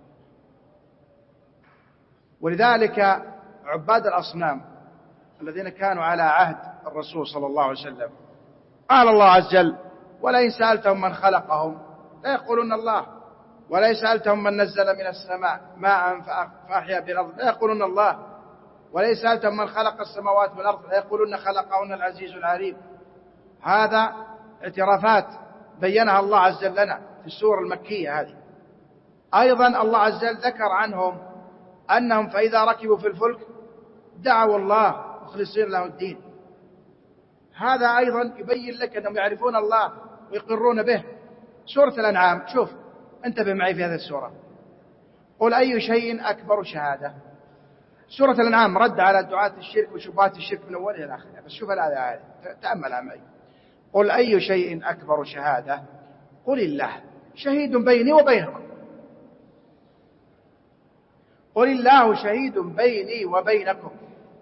ولذلك عباد الأصنام الذين كانوا على عهد الرسول صلى الله عليه وسلم قال الله عز وجل: ولئن سألتهم من خلقهم لا يقولون الله، ولئن سألتهم من نزل من السماء ماء فأحيا بالأرض لا يقولون الله، ولئن سألتهم من خلق السماوات والأرض لا يقولون خلقهن العزيز العليم. هذا اعترافات بينها الله عز وجل لنا في السورة المكية هذه. أيضا الله عز وجل ذكر عنهم أنهم فإذا ركبوا في الفلك دعوا الله مخلصين له الدين. هذا أيضا يبين لك أنهم يعرفون الله ويقرون به. سورة الأنعام، شوف انتبه معي في هذه السورة. قل أي شيء أكبر شهادة. سورة الأنعام رد على دعاة الشرك وشبهات الشرك من أولها إلى آخرها، بس شوف الآية هذه تأملها معي. قل أي شيء أكبر شهادة قل الله شهيد بيني وبينكم. قل الله شهيد بيني وبينكم.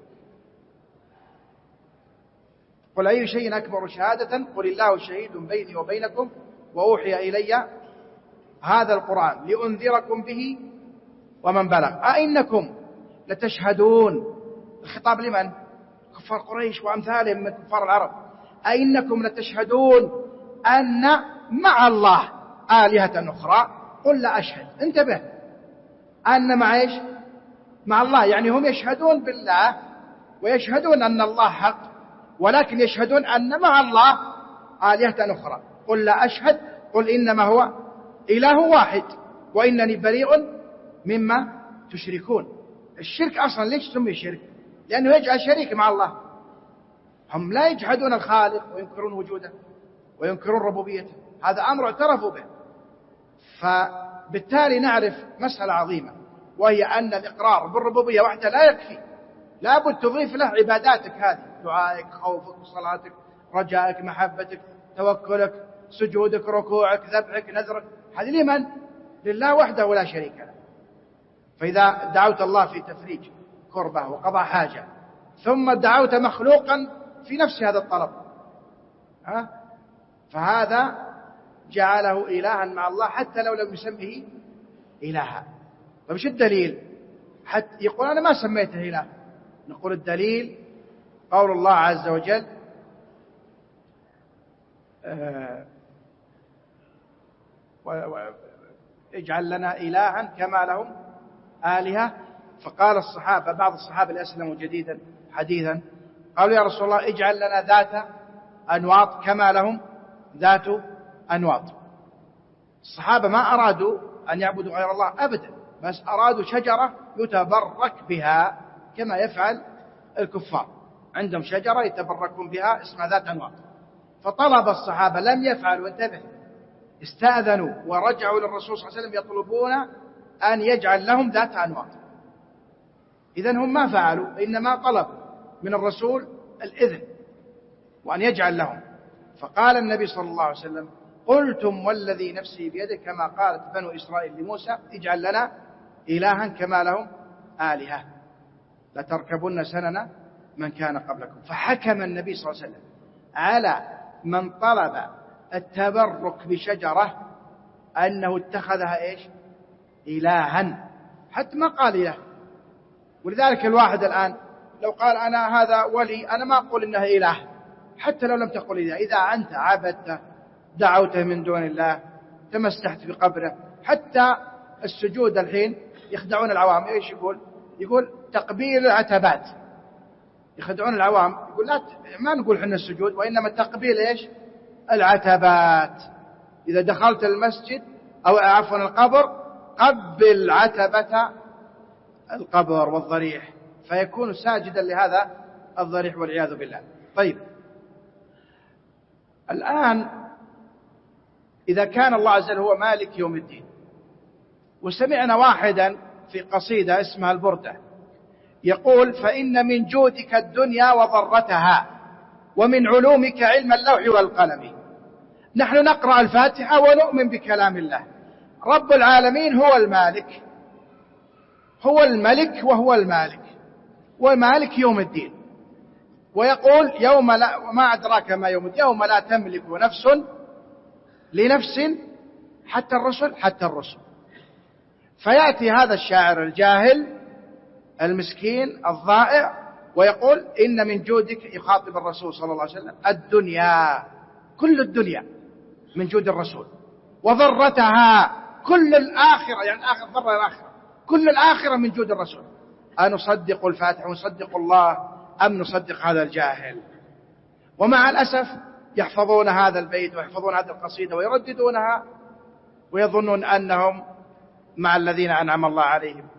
قل أي شيء أكبر شهادة قل الله شهيد بيني وبينكم وأوحي إلي هذا القرآن لأنذركم به ومن بلغ أئنكم لتشهدون. الخطاب لمن؟ كفار قريش وأمثالهم من كفار العرب. أئنكم لتشهدون أن مع الله آلهة أخرى قل لا أشهد. انتبه، أن مع إيش؟ مع الله، يعني هم يشهدون بالله ويشهدون أن الله حق، ولكن يشهدون أن مع الله آلهة أخرى. قل لا أشهد قل إنما هو إله واحد وإنني بريء مما تشركون. الشرك أصلا ليش سمي شرك؟ لأنه يجعل شريك مع الله. هم لا يجحدون الخالق وينكرون وجوده وينكرون ربوبيته، هذا أمر اعترفوا به. فبالتالي نعرف مسألة عظيمة، وهي أن الإقرار بالربوبية وحده لا يكفي، لا بد تضيف له عباداتك هذه، دعائك، خوفك، صلاتك، رجائك، محبتك، توكلك، سجودك، ركوعك، ذبحك، نذرك، هذه لمن؟ لله وحده ولا شريك له. فإذا دعوت الله في تفريج كربة وقضاء حاجة ثم دعوت مخلوقا في نفس هذا الطلب، ها؟ فهذا جعله إلها مع الله حتى لو لم يسمه إلها. طيب ايش الدليل؟ حتى يقول أنا ما سميته إله. نقول الدليل قول الله عز وجل اه اجعل لنا إلها كما لهم آلهة. فقال الصحابة، بعض الصحابة اللي أسلموا جديدا حديثا، قالوا يا رسول الله اجعل لنا ذات أنواط كما لهم ذات أنواط. الصحابة ما أرادوا أن يعبدوا غير الله أبدا، بس أرادوا شجرة يتبرك بها كما يفعل الكفار، عندهم شجرة يتبركون بها اسمها ذات أنواط. فطلب الصحابة لم يفعلوا، انتبه، استأذنوا ورجعوا للرسول صلى الله عليه وسلم يطلبون أن يجعل لهم ذات أنواط. إذن هم ما فعلوا، إنما طلب من الرسول الإذن وأن يجعل لهم. فقال النبي صلى الله عليه وسلم قلتم والذي نفسي بيده كما قالت بنو إسرائيل لموسى اجعل لنا إلها كما لهم آلهة لتركبن سنن من كان قبلكم. فحكم النبي صلى الله عليه وسلم على من طلب التبرك بشجرة أنه اتخذها إيش؟ إلها، حتى ما قال إله. ولذلك الواحد الآن لو قال أنا هذا ولي، أنا ما أقول إنه إله حتى لو لم تقل إله. إذا أنت عبدته دعوته من دون الله تمسحت في قبره، حتى السجود الحين يخدعون العوام. إيش يقول؟ يقول تقبيل العتبات، يخدعون العوام، يقول لا ما نقول حنا السجود وإنما تقبيل إيش؟ العتبات. إذا دخلت المسجد أو عفوا القبر قبل عتبة القبر والضريح، فيكون ساجدا لهذا الضريح والعياذ بالله. طيب الآن إذا كان الله عز وجل هو مالك يوم الدين، وسمعنا واحدا في قصيدة اسمها البردة يقول فإن من جودك الدنيا وضرتها ومن علومك علم اللوح والقلم. نحن نقرأ الفاتحة ونؤمن بكلام الله. رب العالمين هو المالك، هو الملك وهو المالك، ومالك يوم الدين. ويقول يوم لا، وما أدراك ما يوم الدين، يوم لا تملك نفس لنفس حتى الرسل حتى الرسل. فيأتي هذا الشاعر الجاهل المسكين الضائع ويقول إن من جودك، يخاطب الرسول صلى الله عليه وسلم، الدنيا، كل الدنيا من جود الرسول، وضرتها، كل الآخرة، يعني آخر ضر الآخرة، كل الآخرة من جود الرسول. أنصدق الفاتحة ونصدق الله أم نصدق هذا الجاهل؟ ومع الأسف يحفظون هذا البيت ويحفظون هذه القصيدة ويرددونها ويظنون أنهم مع الذين أنعم الله عليهم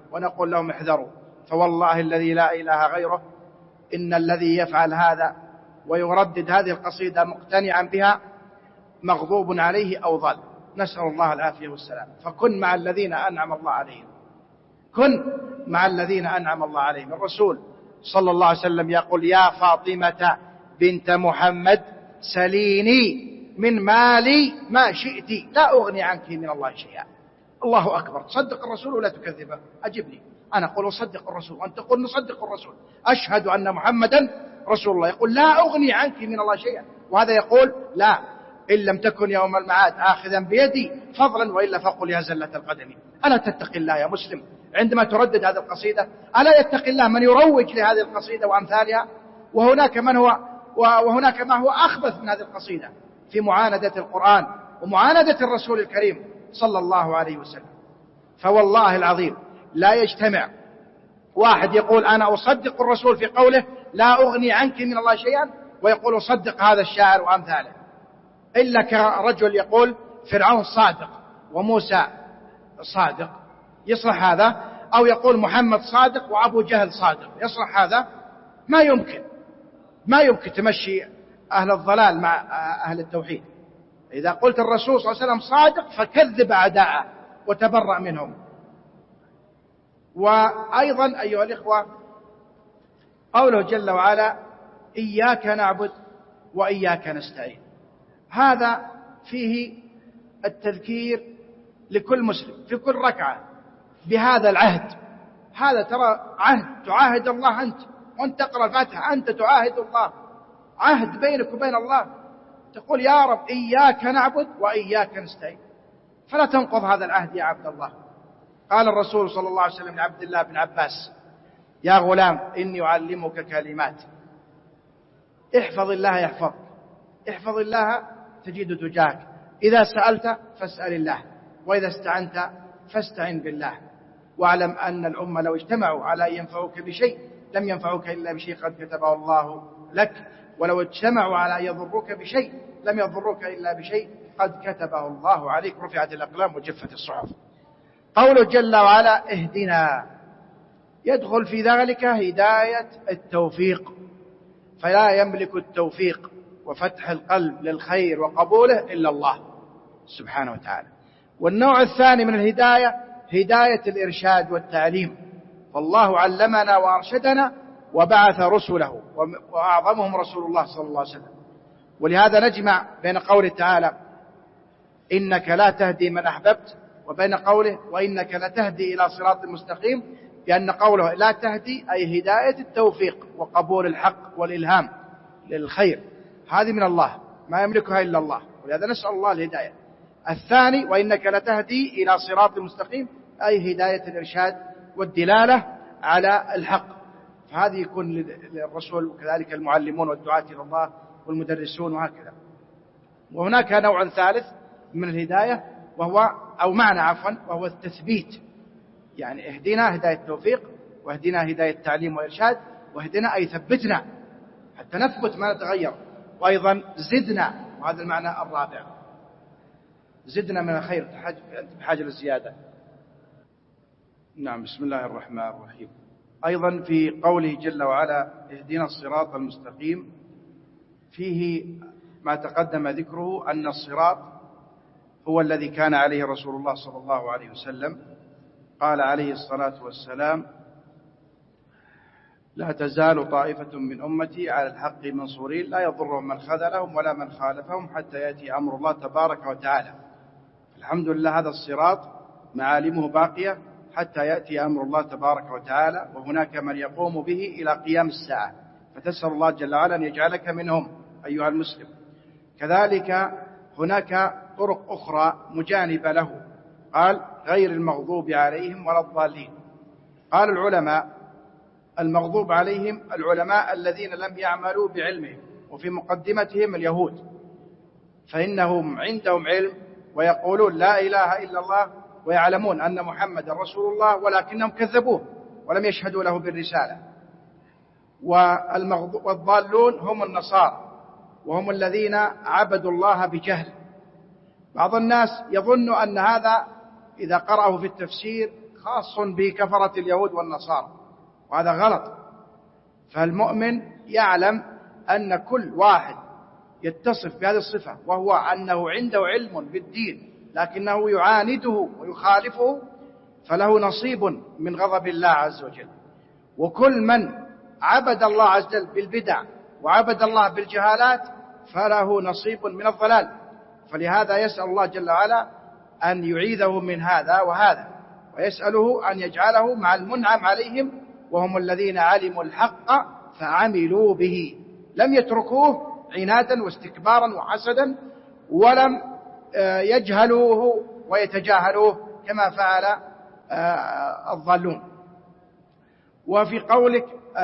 ونقول لهم احذروا، فوالله الذي لا إله غيره إن الذي يفعل هذا ويردد هذه القصيدة مقتنعا بها مغضوب عليه أو ضل، نسأل الله العافية والسلام. فكن مع الذين أنعم الله عليهم، كن مع الذين أنعم الله عليهم. الرسول صلى الله عليه وسلم يقول: يا فاطمة بنت محمد سليني من مالي ما شئت لا أغني عنك من الله شيئا. الله أكبر. تصدق الرسول ولا تكذبه؟ أجبني. أنا أقول أصدق الرسول وأنت تقول نصدق الرسول، أشهد أن محمدا رسول الله. يقول: لا أغني عنك من الله شيئا، وهذا يقول: لا، إن لم تكن يوم المعاد آخذا بيدي فضلا وإلا فقل يا زلة القدم. ألا تتقي الله يا مسلم عندما تردد هذه القصيدة؟ ألا يتقي الله من يروج لهذه القصيدة وأمثالها؟ وهناك من هو وهناك ما هو أخبث من هذه القصيدة في معاندة القرآن ومعاندة الرسول الكريم صلى الله عليه وسلم. فوالله العظيم لا يجتمع واحد يقول أنا أصدق الرسول في قوله لا أغني عنك من الله شيئا، ويقول أصدق هذا الشاعر وأمثاله، إلا كرجل يقول فرعون صادق وموسى صادق، يصلح هذا؟ أو يقول محمد صادق وأبو جهل صادق، يصلح هذا؟ ما يمكن، ما يمكن تمشي أهل الضلال مع أهل التوحيد. إذا قلت الرسول صلى الله عليه وسلم صادق فكذب أعداءه وتبرأ منهم. وأيضا أيها الإخوة قوله جل وعلا: إياك نعبد وإياك نستعين، هذا فيه التذكير لكل مسلم في كل ركعة بهذا العهد. هذا ترى عهد تعاهد الله أنت، وأنت تقرأ الفاتحة أنت تعاهد الله، عهد بينك وبين الله، تقول يا رب إياك نعبد وإياك نستعين، فلا تنقض هذا العهد يا عبد الله. قال الرسول صلى الله عليه وسلم لعبد الله بن عباس: يا غلام إني أعلمك كلمات، احفظ الله يحفظك، احفظ الله تجد تجاهك، إذا سألت فاسأل الله، وإذا استعنت فاستعن بالله، واعلم أن الأمة لو اجتمعوا على أن ينفعوك بشيء لم ينفعوك إلا بشيء قد كتبه الله لك، ولو اجتمعوا على أن يضروك بشيء لم يضروك إلا بشيء قد كتبه الله عليك، رفعت الأقلام وجفت الصحف. قوله جل وعلا: اهدنا، يدخل في ذلك هداية التوفيق، فلا يملك التوفيق وفتح القلب للخير وقبوله إلا الله سبحانه وتعالى. والنوع الثاني من الهداية هداية الإرشاد والتعليم، فالله علمنا وأرشدنا وبعث رسله، وأعظمهم رسول الله صلى الله عليه وسلم. ولهذا نجمع بين قوله تعالى: إنك لا تهدي من أحببت، وبين قوله: وإنك لتهدي إلى صراط مستقيم، لأن قوله لا تهدي أي هداية التوفيق وقبول الحق والإلهام للخير، هذه من الله ما يملكها إلا الله، ولهذا نسأل الله الهداية. الثاني: وإنك لتهدي إلى صراط مستقيم، أي هداية الإرشاد والدلالة على الحق، فهذه يكون للرسول وكذلك المعلمون والدعاة إلى الله والمدرسون وهكذا. وهناك نوع ثالث من الهداية وهو أو معنى عفوا وهو التثبيت، يعني اهدنا هداية التوفيق، واهدنا هداية التعليم والإرشاد، واهدنا أي ثبتنا حتى نثبت ما نتغير، وأيضا زدنا، وهذا المعنى الرابع، زدنا من الخير بحاجة للزيادة. نعم. بسم الله الرحمن الرحيم. أيضا في قوله جل وعلا: اهدنا الصراط المستقيم، فيه ما تقدم ذكره أن الصراط هو الذي كان عليه رسول الله صلى الله عليه وسلم. قال عليه الصلاة والسلام: لا تزال طائفة من أمتي على الحق منصورين لا يضرهم من خذلهم ولا من خالفهم حتى يأتي أمر الله تبارك وتعالى. الحمد لله هذا الصراط معالمه باقية حتى يأتي أمر الله تبارك وتعالى، وهناك من يقوم به إلى قيام الساعة، فتسأل الله جل وعلا أن يجعلك منهم أيها المسلم. كذلك هناك طرق أخرى مجانبة له، قال: غير المغضوب عليهم ولا الضالين. قال العلماء: المغضوب عليهم العلماء الذين لم يعملوا بعلمهم، وفي مقدمتهم اليهود، فإنهم عندهم علم ويقولون لا إله إلا الله ويعلمون أن محمد رسول الله، ولكنهم كذبوه ولم يشهدوا له بالرسالة. والضالون هم النصارى، وهم الذين عبدوا الله بجهل. بعض الناس يظن أن هذا إذا قرأه في التفسير خاص بكفرة اليهود والنصارى، وهذا غلط. فالمؤمن يعلم أن كل واحد يتصف بهذه الصفة، وهو أنه عنده علم بالدين لكنه يعانده ويخالفه، فله نصيب من غضب الله عز وجل. وكل من عبد الله عز وجل بالبدع وعبد الله بالجهالات فله نصيب من الضلال. فلهذا يسأل الله جل وعلا أن يعيذه من هذا وهذا، ويسأله أن يجعله مع المنعم عليهم، وهم الذين علموا الحق فعملوا به، لم يتركوه عنادا واستكبارا وحسدا، ولم يجهلوه ويتجاهلوه كما فعل الضالون. وفي قولك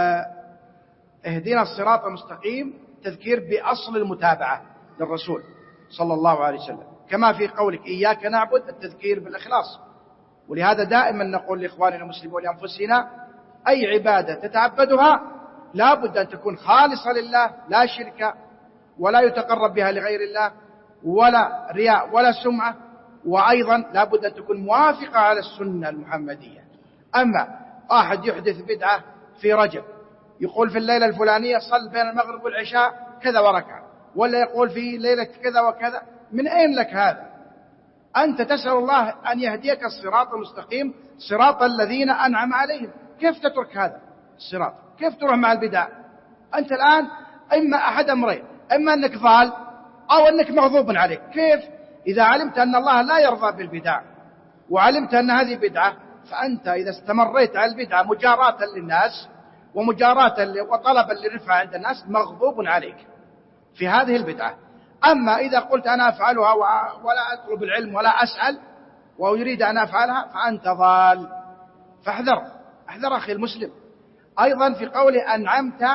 اهدنا الصراط المستقيم تذكير بأصل المتابعة للرسول صلى الله عليه وسلم، كما في قولك إياك نعبد التذكير بالإخلاص. ولهذا دائما نقول لإخواننا المسلمين ولأنفسنا أي عبادة تتعبدها لا بد أن تكون خالصة لله، لا شرك ولا يتقرب بها لغير الله ولا رياء ولا سمعة، وأيضا لا بد أن تكون موافقة على السنة المحمدية. أما واحد يحدث بدعة في رجب، يقول في الليلة الفلانية صل بين المغرب والعشاء كذا وركعة، ولا يقول في ليلة كذا وكذا، من أين لك هذا؟ أنت تسأل الله أن يهديك الصراط المستقيم، صراط الذين أنعم عليهم. كيف تترك هذا الصراط؟ كيف تروح مع البدع؟ أنت الآن إما أحد أمرين، إما أنك ضال أو أنك مغضوب عليك. كيف؟ إذا علمت أن الله لا يرضى بالبدع وعلمت أن هذه بدعة، فأنت إذا استمريت على البدعة مجاراة للناس ومجاراة وطلبا للرفعة عند الناس مغضوب عليك في هذه البدعة. أما إذا قلت أنا أفعلها ولا أطلب العلم ولا أسأل ويريد أن أفعلها فأنت ضال. فاحذر، احذر أخي المسلم. أيضا في قوله أنعمت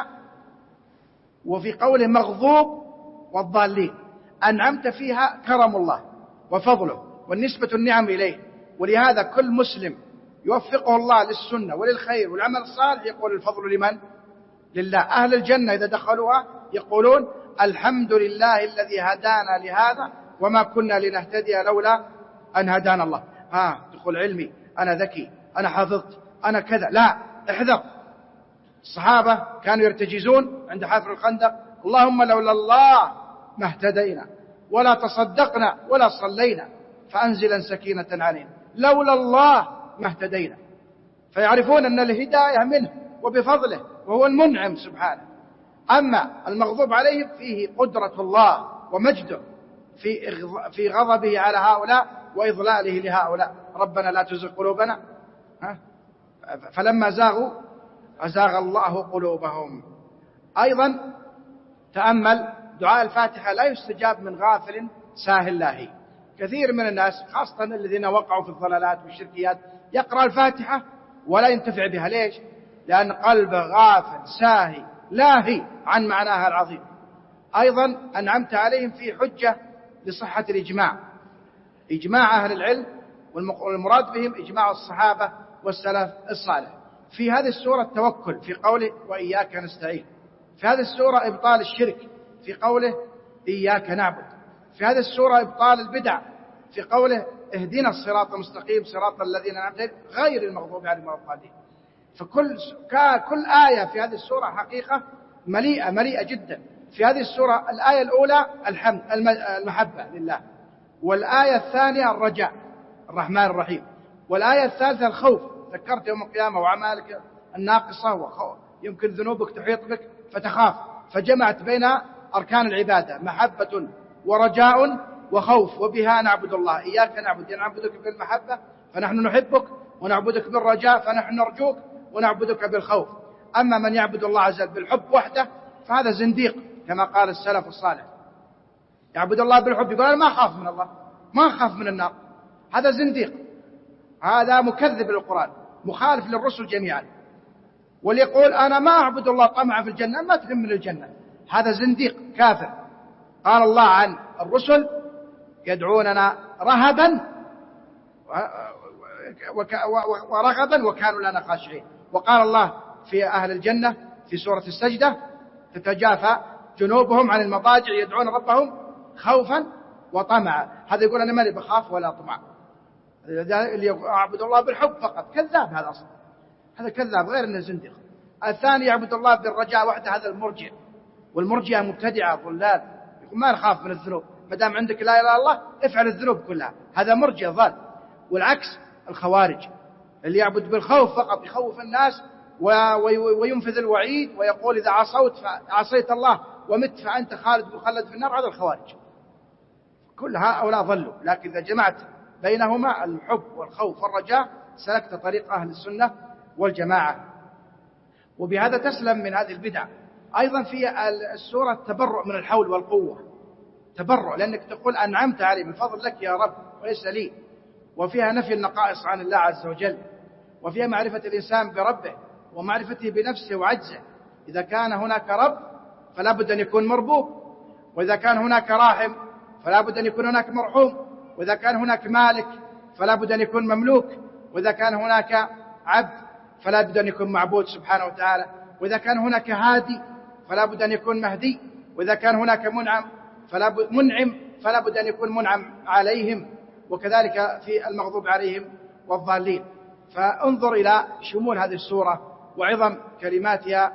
وفي قوله مغضوب والضالين، أنعمت فيها كرم الله وفضله والنسبة النعم إليه، ولهذا كل مسلم يوفقه الله للسنة وللخير والعمل الصالح يقول الفضل لمن؟ لله. أهل الجنة إذا دخلوها يقولون الحمد لله الذي هدانا لهذا وما كنا لنهتدي لولا أن هدانا الله. ها دخل علمي، أنا ذكي، أنا حافظت، أنا كذا. لا، احذر. الصحابة كانوا يرتجزون عند حفر الخندق اللهم لولا الله ما اهتدينا ولا تصدقنا ولا صلينا فأنزلا سكينة علينا، لولا الله ما اهتدينا. فيعرفون أن الهداية منه وبفضله وهو المنعم سبحانه. أما المغضوب عليهم فيه قدرة الله ومجده في في غضبه على هؤلاء وإضلاله لهؤلاء. ربنا لا تزغ قلوبنا فلما زاغوا أزاغ الله قلوبهم. أيضا تأمل دعاء الفاتحة لا يستجاب من غافل ساهل لاهي. كثير من الناس خاصة الذين وقعوا في الضلالات والشركيات يقرأ الفاتحة ولا ينتفع بها. ليش؟ لأن قلبه غافل ساهي لاهي عن معناها العظيم. أيضا أنعمت عليهم في حجة لصحة الإجماع، إجماع أهل العلم، والمراد بهم إجماع الصحابة والسلف الصالح. في هذه السورة التوكل في قوله وإياك نستعين، في هذه السورة إبطال الشرك في قوله إياك نعبد، في هذه السورة إبطال البدع في قوله اهدنا الصراط المستقيم صراط الذين أنعمت عليهم غير المغضوب عليهم ولا الضالين. فكل كل آية في هذه السورة حقيقة مليئة مليئة جدا. في هذه السورة الآية الأولى الحمد المحبة لله، والآية الثانية الرجاء الرحمن الرحيم، والآية الثالثة الخوف ذكرت يوم القيامة وعمالك الناقصة ويمكن ذنوبك تحيط بك فتخاف، فجمعت بين أركان العبادة محبة ورجاء وخوف، وبها نعبد الله. إياك نعبد نعبدك بالمحبة فنحن نحبك، ونعبدك بالرجاء فنحن نرجوك، ونعبدك بالخوف. أما من يعبد الله عز وجل بالحب وحده فهذا زنديق كما قال السلف الصالح. يعبد الله بالحب يقول أنا ما أخاف من الله، ما أخاف من النار، هذا زنديق، هذا مكذب للقرآن مخالف للرسل جميعا. وليقول أنا ما أعبد الله طمعا في الجنة، ما تهم من الجنة، هذا زنديق كافر. قال الله عن الرسل يدعوننا رهبا ورغبا وكانوا لنا خاشعين. وقال الله في أهل الجنة في سورة السجدة تتجافى جنوبهم عن المضاجع يدعون ربهم خوفا وطمعا. هذا يقول أنا ماني بخاف ولا طمع، اللي يعبد الله بالحب فقط كذاب، هذا أصلا هذا كذاب غير أنه زندق. الثاني يعبد الله بالرجاء وحده، هذا المرجئ، والمرجئة مبتدعة ضلال، يقول ما نخاف من الذنوب، ما دام عندك لا إله إلا الله افعل الذنوب كلها، هذا مرجئ ضال. والعكس الخوارج اللي يعبد بالخوف فقط، يخوف الناس وينفذ الوعيد ويقول إذا عصيت عصيت الله ومت فأنت خالد مخلد في النار، هذا الخوارج. كل هؤلاء ضلوا. لكن إذا جمعت بينهما الحب والخوف والرجاء سلكت طريق أهل السنة والجماعة، وبهذا تسلم من هذه البدع. أيضا في السورة التبرؤ من الحول والقوة، تبرؤ لأنك تقول أنعمت علي من فضل لك يا رب وليس لي، وفيها نفي النقائص عن الله عز وجل، وفيها معرفة الإنسان بربه ومعرفته بنفسه وعجزه. إذا كان هناك رب فلا بد أن يكون مربوب، وإذا كان هناك راحم فلا بد أن يكون هناك مرحوم، وإذا كان هناك مالك فلا بد أن يكون مملوك، وإذا كان هناك عبد فلا بد أن يكون معبود سبحانه وتعالى، وإذا كان هناك هادي فلا بد أن يكون مهدي، وإذا كان هناك منعم فلا بد منعم فلا بد أن يكون منعم عليهم، وكذلك في المغضوب عليهم والضالين. فانظر إلى شمول هذه السورة وعظم كلماتها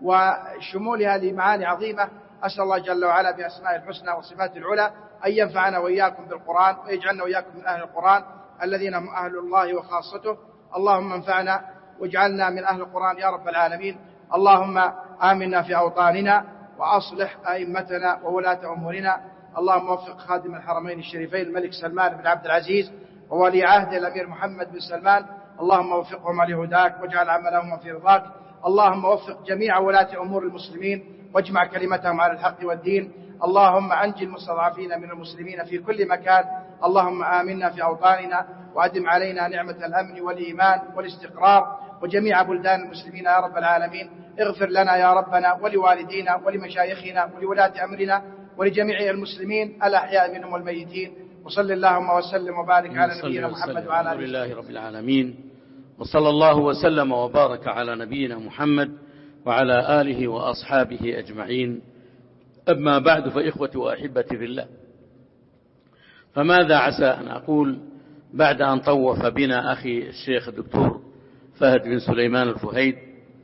وشمولها لمعاني عظيمة. أسأل الله جل وعلا بأسماء الحسنى وصفات العلى أن ينفعنا وإياكم بالقرآن، ويجعلنا وإياكم من أهل القرآن الذين هم أهل الله وخاصته. اللهم انفعنا واجعلنا من أهل القرآن يا رب العالمين. اللهم آمنا في أوطاننا وأصلح أئمتنا وولاة أمورنا. اللهم وفق خادم الحرمين الشريفين الملك سلمان بن عبد العزيز وولي عهد الأمير محمد بن سلمان، اللهم وفقهم لهداك واجعل عملهم في رضاك. اللهم وفق جميع ولاة أمور المسلمين واجمع كلمتهم على الحق والدين. اللهم أنجي المستضعفين من المسلمين في كل مكان. اللهم آمنا في أوطاننا وأدم علينا نعمة الأمن والإيمان والاستقرار وجميع بلدان المسلمين يا رب العالمين. اغفر لنا يا ربنا ولوالدينا ولمشايخنا ولولاة أمرنا ولجميع المسلمين الأحياء منهم والميتين. وصل اللهم وسلم وبارك على نبينا محمد وعلى آله لله رب العالمين، وصلى الله وسلم وبارك على نبينا محمد وعلى آله وأصحابه أجمعين. أما بعد، فإخوتي وأحبتي في الله، فماذا عسى أن أقول بعد أن طوف بنا أخي الشيخ الدكتور فهد بن سليمان الفهيد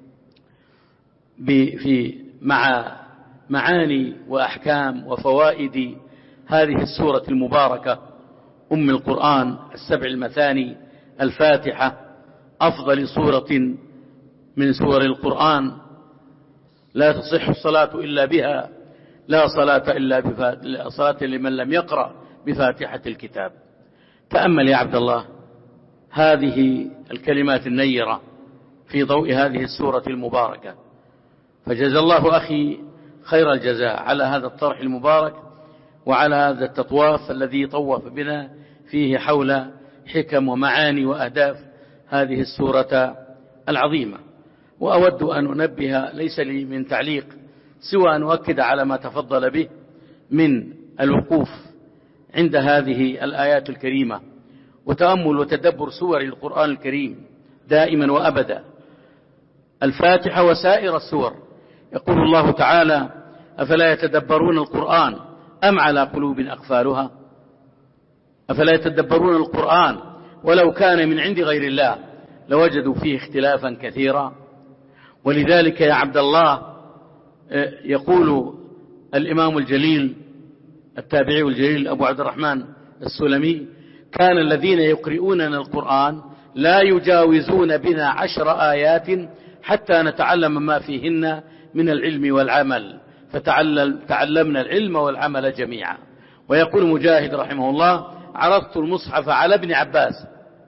في مع معاني وأحكام وفوائد هذه السورة المباركة أم القرآن السبع المثاني الفاتحة، أفضل سورة من سور القرآن، لا تصح الصلاة إلا بها، لا صلاة إلا بفاتحة، صلاة لمن لم يقرأ بفاتحة الكتاب. تأمل يا عبد الله هذه الكلمات النيرة في ضوء هذه السورة المباركة، فجزا الله أخي خير الجزاء على هذا الطرح المبارك وعلى هذا التطواف الذي طوف بنا فيه حول حكم ومعاني وأهداف هذه السورة العظيمة. وأود أن أنبه، ليس لي من تعليق سوى أن أؤكد على ما تفضل به من الوقوف عند هذه الآيات الكريمة وتأمل وتدبر سور القرآن الكريم دائما وأبدا، الفاتحة وسائر السور. يقول الله تعالى: أفلا يتدبرون القرآن أم على قلوب أقفالها. أفلا يتدبرون القرآن ولو كان من عند غير الله لوجدوا فيه اختلافا كثيرا. ولذلك يا عبد الله يقول الإمام الجليل التابعي الجليل أبو عبد الرحمن السلمي: كان الذين يقرؤوننا القرآن لا يجاوزون بنا عشر آيات حتى نتعلم ما فيهن من العلم والعمل، فتعلمنا العلم والعمل جميعا. ويقول مجاهد رحمه الله: عرضت المصحف على ابن عباس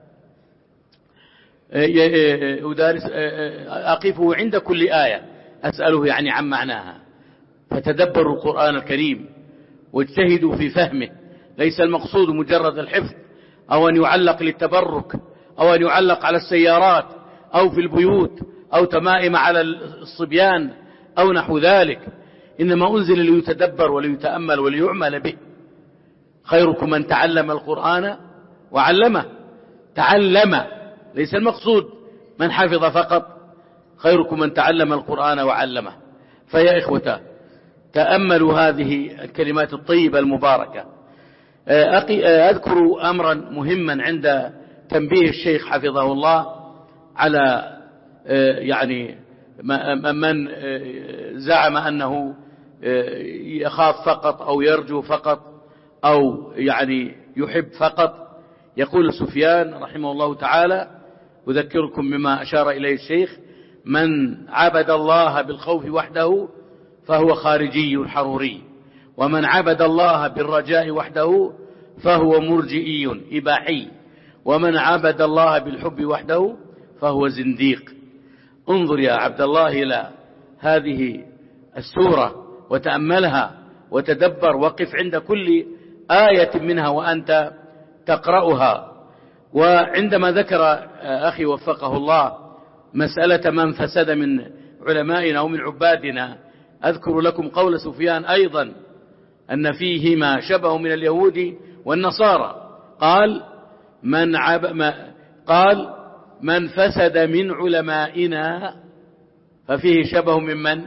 أقفه عند كل آية أسأله يعني عن معناها. فتدبروا القرآن الكريم واجتهدوا في فهمه، ليس المقصود مجرد الحفظ أو أن يعلق للتبرك أو أن يعلق على السيارات أو في البيوت أو تمائم على الصبيان أو نحو ذلك، إنما أنزل ليتدبر وليتأمل وليعمل به. خيركم من تعلم القرآن وعلمه. تعلم، ليس المقصود من حفظ فقط، خيركم من تعلم القرآن وعلمه. فيا إخوة تأملوا هذه الكلمات الطيبة المباركة. أذكر أمرا مهما عند تنبيه الشيخ حفظه الله على يعني من زعم أنه يخاف فقط أو يرجو فقط أو يعني يحب فقط. يقول سفيان رحمه الله تعالى: أذكركم بما أشار إليه الشيخ: من عبد الله بالخوف وحده فهو خارجي حروري، ومن عبد الله بالرجاء وحده فهو مرجئي إباحي، ومن عبد الله بالحب وحده فهو زنديق. انظر يا عبد الله إلى هذه السورة وتأملها وتدبر، وقف عند كل آية منها وأنت تقرأها. وعندما ذكر أخي وفقه الله مسألة من فسد من علمائنا ومن عبادنا، أذكر لكم قول سفيان أيضا أن فيهما شبه من اليهود والنصارى. قال من, عب ما قال من فسد من علمائنا ففيه شبه من من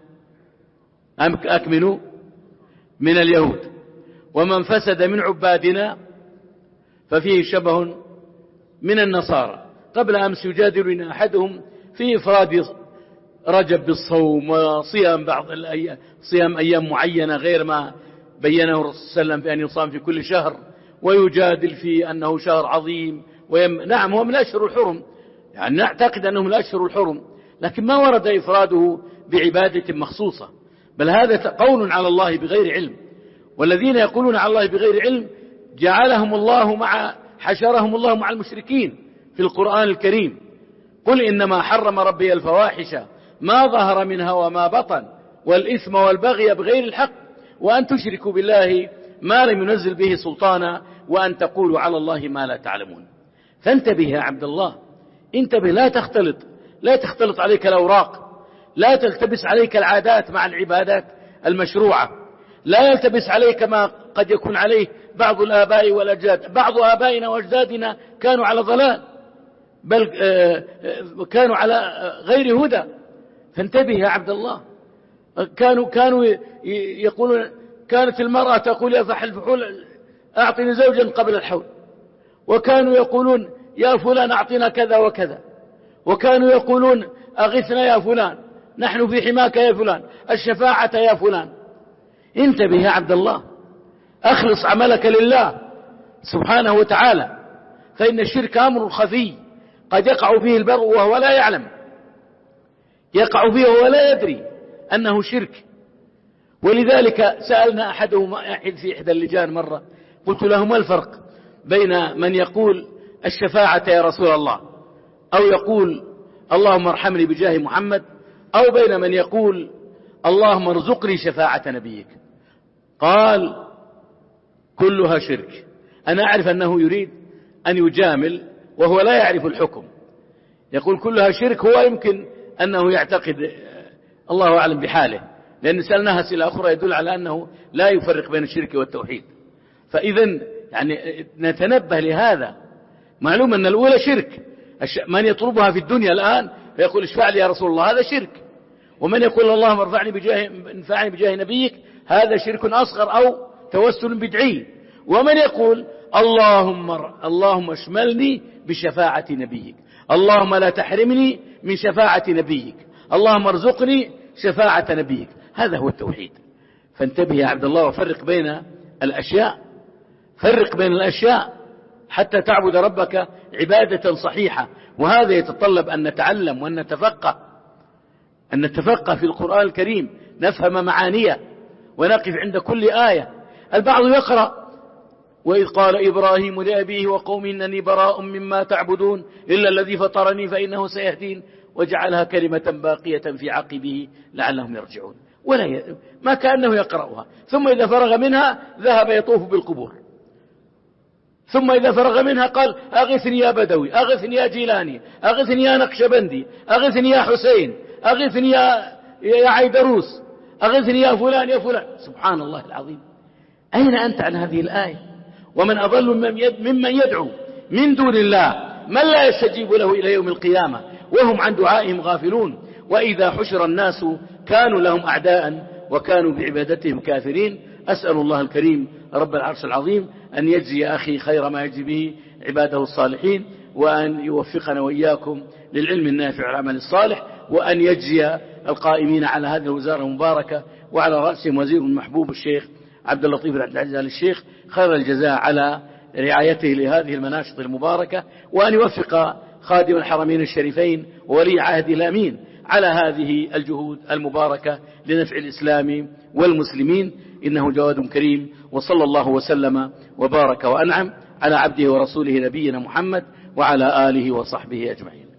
أكملوا من اليهود، ومن فسد من عبادنا ففيه شبه من النصارى. قبل أمس يجادلنا أحدهم في إفراد رجب بالصوم وصيام بعض الأيام، صيام أيام معينة غير ما بينه الرسول صلى الله عليه وسلم في أن يصام في كل شهر، ويجادل في أنه شهر عظيم ويم... نعم هو من الأشهر الحرم، يعني نعتقد أنه من الأشهر الحرم، لكن ما ورد إفراده بعبادة مخصوصة، بل هذا قول على الله بغير علم. والذين يقولون على الله بغير علم جعلهم الله مع حشرهم الله مع المشركين في القرآن الكريم: قل إنما حرم ربي الفواحش ما ظهر منها وما بطن والإثم والبغي بغير الحق وأن تشركوا بالله ما لم ينزل به سلطانا وأن تقولوا على الله ما لا تعلمون. فانتبه يا عبد الله، انتبه، لا تختلط لا تختلط عليك الأوراق، لا تلتبس عليك العادات مع العبادات المشروعة، لا يلتبس عليك ما قد يكون عليه بعض الآباء والأجداد. بعض آبائنا وأجدادنا كانوا على ضلال، بل كانوا على غير هدى. فانتبه يا عبد الله. كانوا كانوا يقولون، كانت المرأة تقول يا فحل الفحول أعطني زوجا قبل الحول، وكانوا يقولون يا فلان أعطنا كذا وكذا، وكانوا يقولون أغثنا يا فلان، نحن في حماك يا فلان، الشفاعة يا فلان. انتبه يا عبد الله، أخلص عملك لله سبحانه وتعالى، فإن الشرك أمر خفي قد يقع فيه البر وهو لا يعلم، يقع فيه وهو لا يدري أنه شرك. ولذلك سألنا أحدهم في إحدى اللجان مرة، قلت له: ما الفرق بين من يقول الشفاعة يا رسول الله، أو يقول اللهم ارحمني بجاه محمد، أو بين من يقول اللهم ارزقني شفاعة نبيك؟ قال: كلها شرك. أنا أعرف أنه يريد أن يجامل وهو لا يعرف الحكم. يقول كلها شرك، هو يمكن أنه يعتقد، الله أعلم بحاله، لأن سألناها أسئلة أخرى يدل على أنه لا يفرق بين الشرك والتوحيد. فإذا يعني نتنبه لهذا. معلوم أن الأولى شرك، من يطلبها في الدنيا الآن فيقول اشفع لي يا رسول الله، هذا شرك. ومن يقول اللهم ارفعني بجاه انفعني بجاه نبيك، هذا شرك أصغر أو توسل بدعي. ومن يقول اللهم اللهم اشملني بشفاعة نبيك، اللهم لا تحرمني من شفاعة نبيك، اللهم ارزقني شفاعة نبيك، هذا هو التوحيد. فانتبه يا عبد الله وفرق بين الأشياء، فرق بين الأشياء حتى تعبد ربك عبادة صحيحة. وهذا يتطلب أن نتعلم وأن نتفقه، أن نتفقه في القرآن الكريم، نفهم معانيه ونقف عند كل آية. البعض يقرأ وإذ قال إبراهيم لأبيه وقومه إنني براء مما تعبدون إلا الذي فطرني فإنه سيهدين وجعلها كلمة باقية في عقبه لعلهم يرجعون، ولا ي... ما كأنه يقرأها. ثم إذا فرغ منها ذهب يطوف بالقبور، ثم إذا فرغ منها قال أغثني يا بدوي، أغثني يا جيلاني، أغثني يا نقشبندي، أغثني يا حسين، أغثني يا, يا عيدروس، أغثني يا فلان يا فلان. سبحان الله العظيم، أين أنت عن هذه الآية؟ ومن أضل ممن يدعو من دون الله من لا يستجيب له إلى يوم القيامة وهم عن دعائهم غافلون. وإذا حشر الناس كانوا لهم أعداء وكانوا بعبادتهم كافرين. أسأل الله الكريم رب العرش العظيم أن يجزي أخي خير ما يجزي به عباده الصالحين، وأن يوفقنا وإياكم للعلم النافع والعمل الصالح، وأن يجزي القائمين على هذه الوزارة المباركة وعلى رأسهم وزير محبوب الشيخ عبد اللطيف بن عبد العزيز آل الشيخ خير الجزاء على رعايته لهذه المناشط المباركة، وأن يوفق خادم الحرمين الشريفين وولي عهده الأمين على هذه الجهود المباركة لنفع الإسلام والمسلمين، إنه جواد كريم. وصلى الله وسلم وبارك وأنعم على عبده ورسوله نبينا محمد وعلى آله وصحبه أجمعين.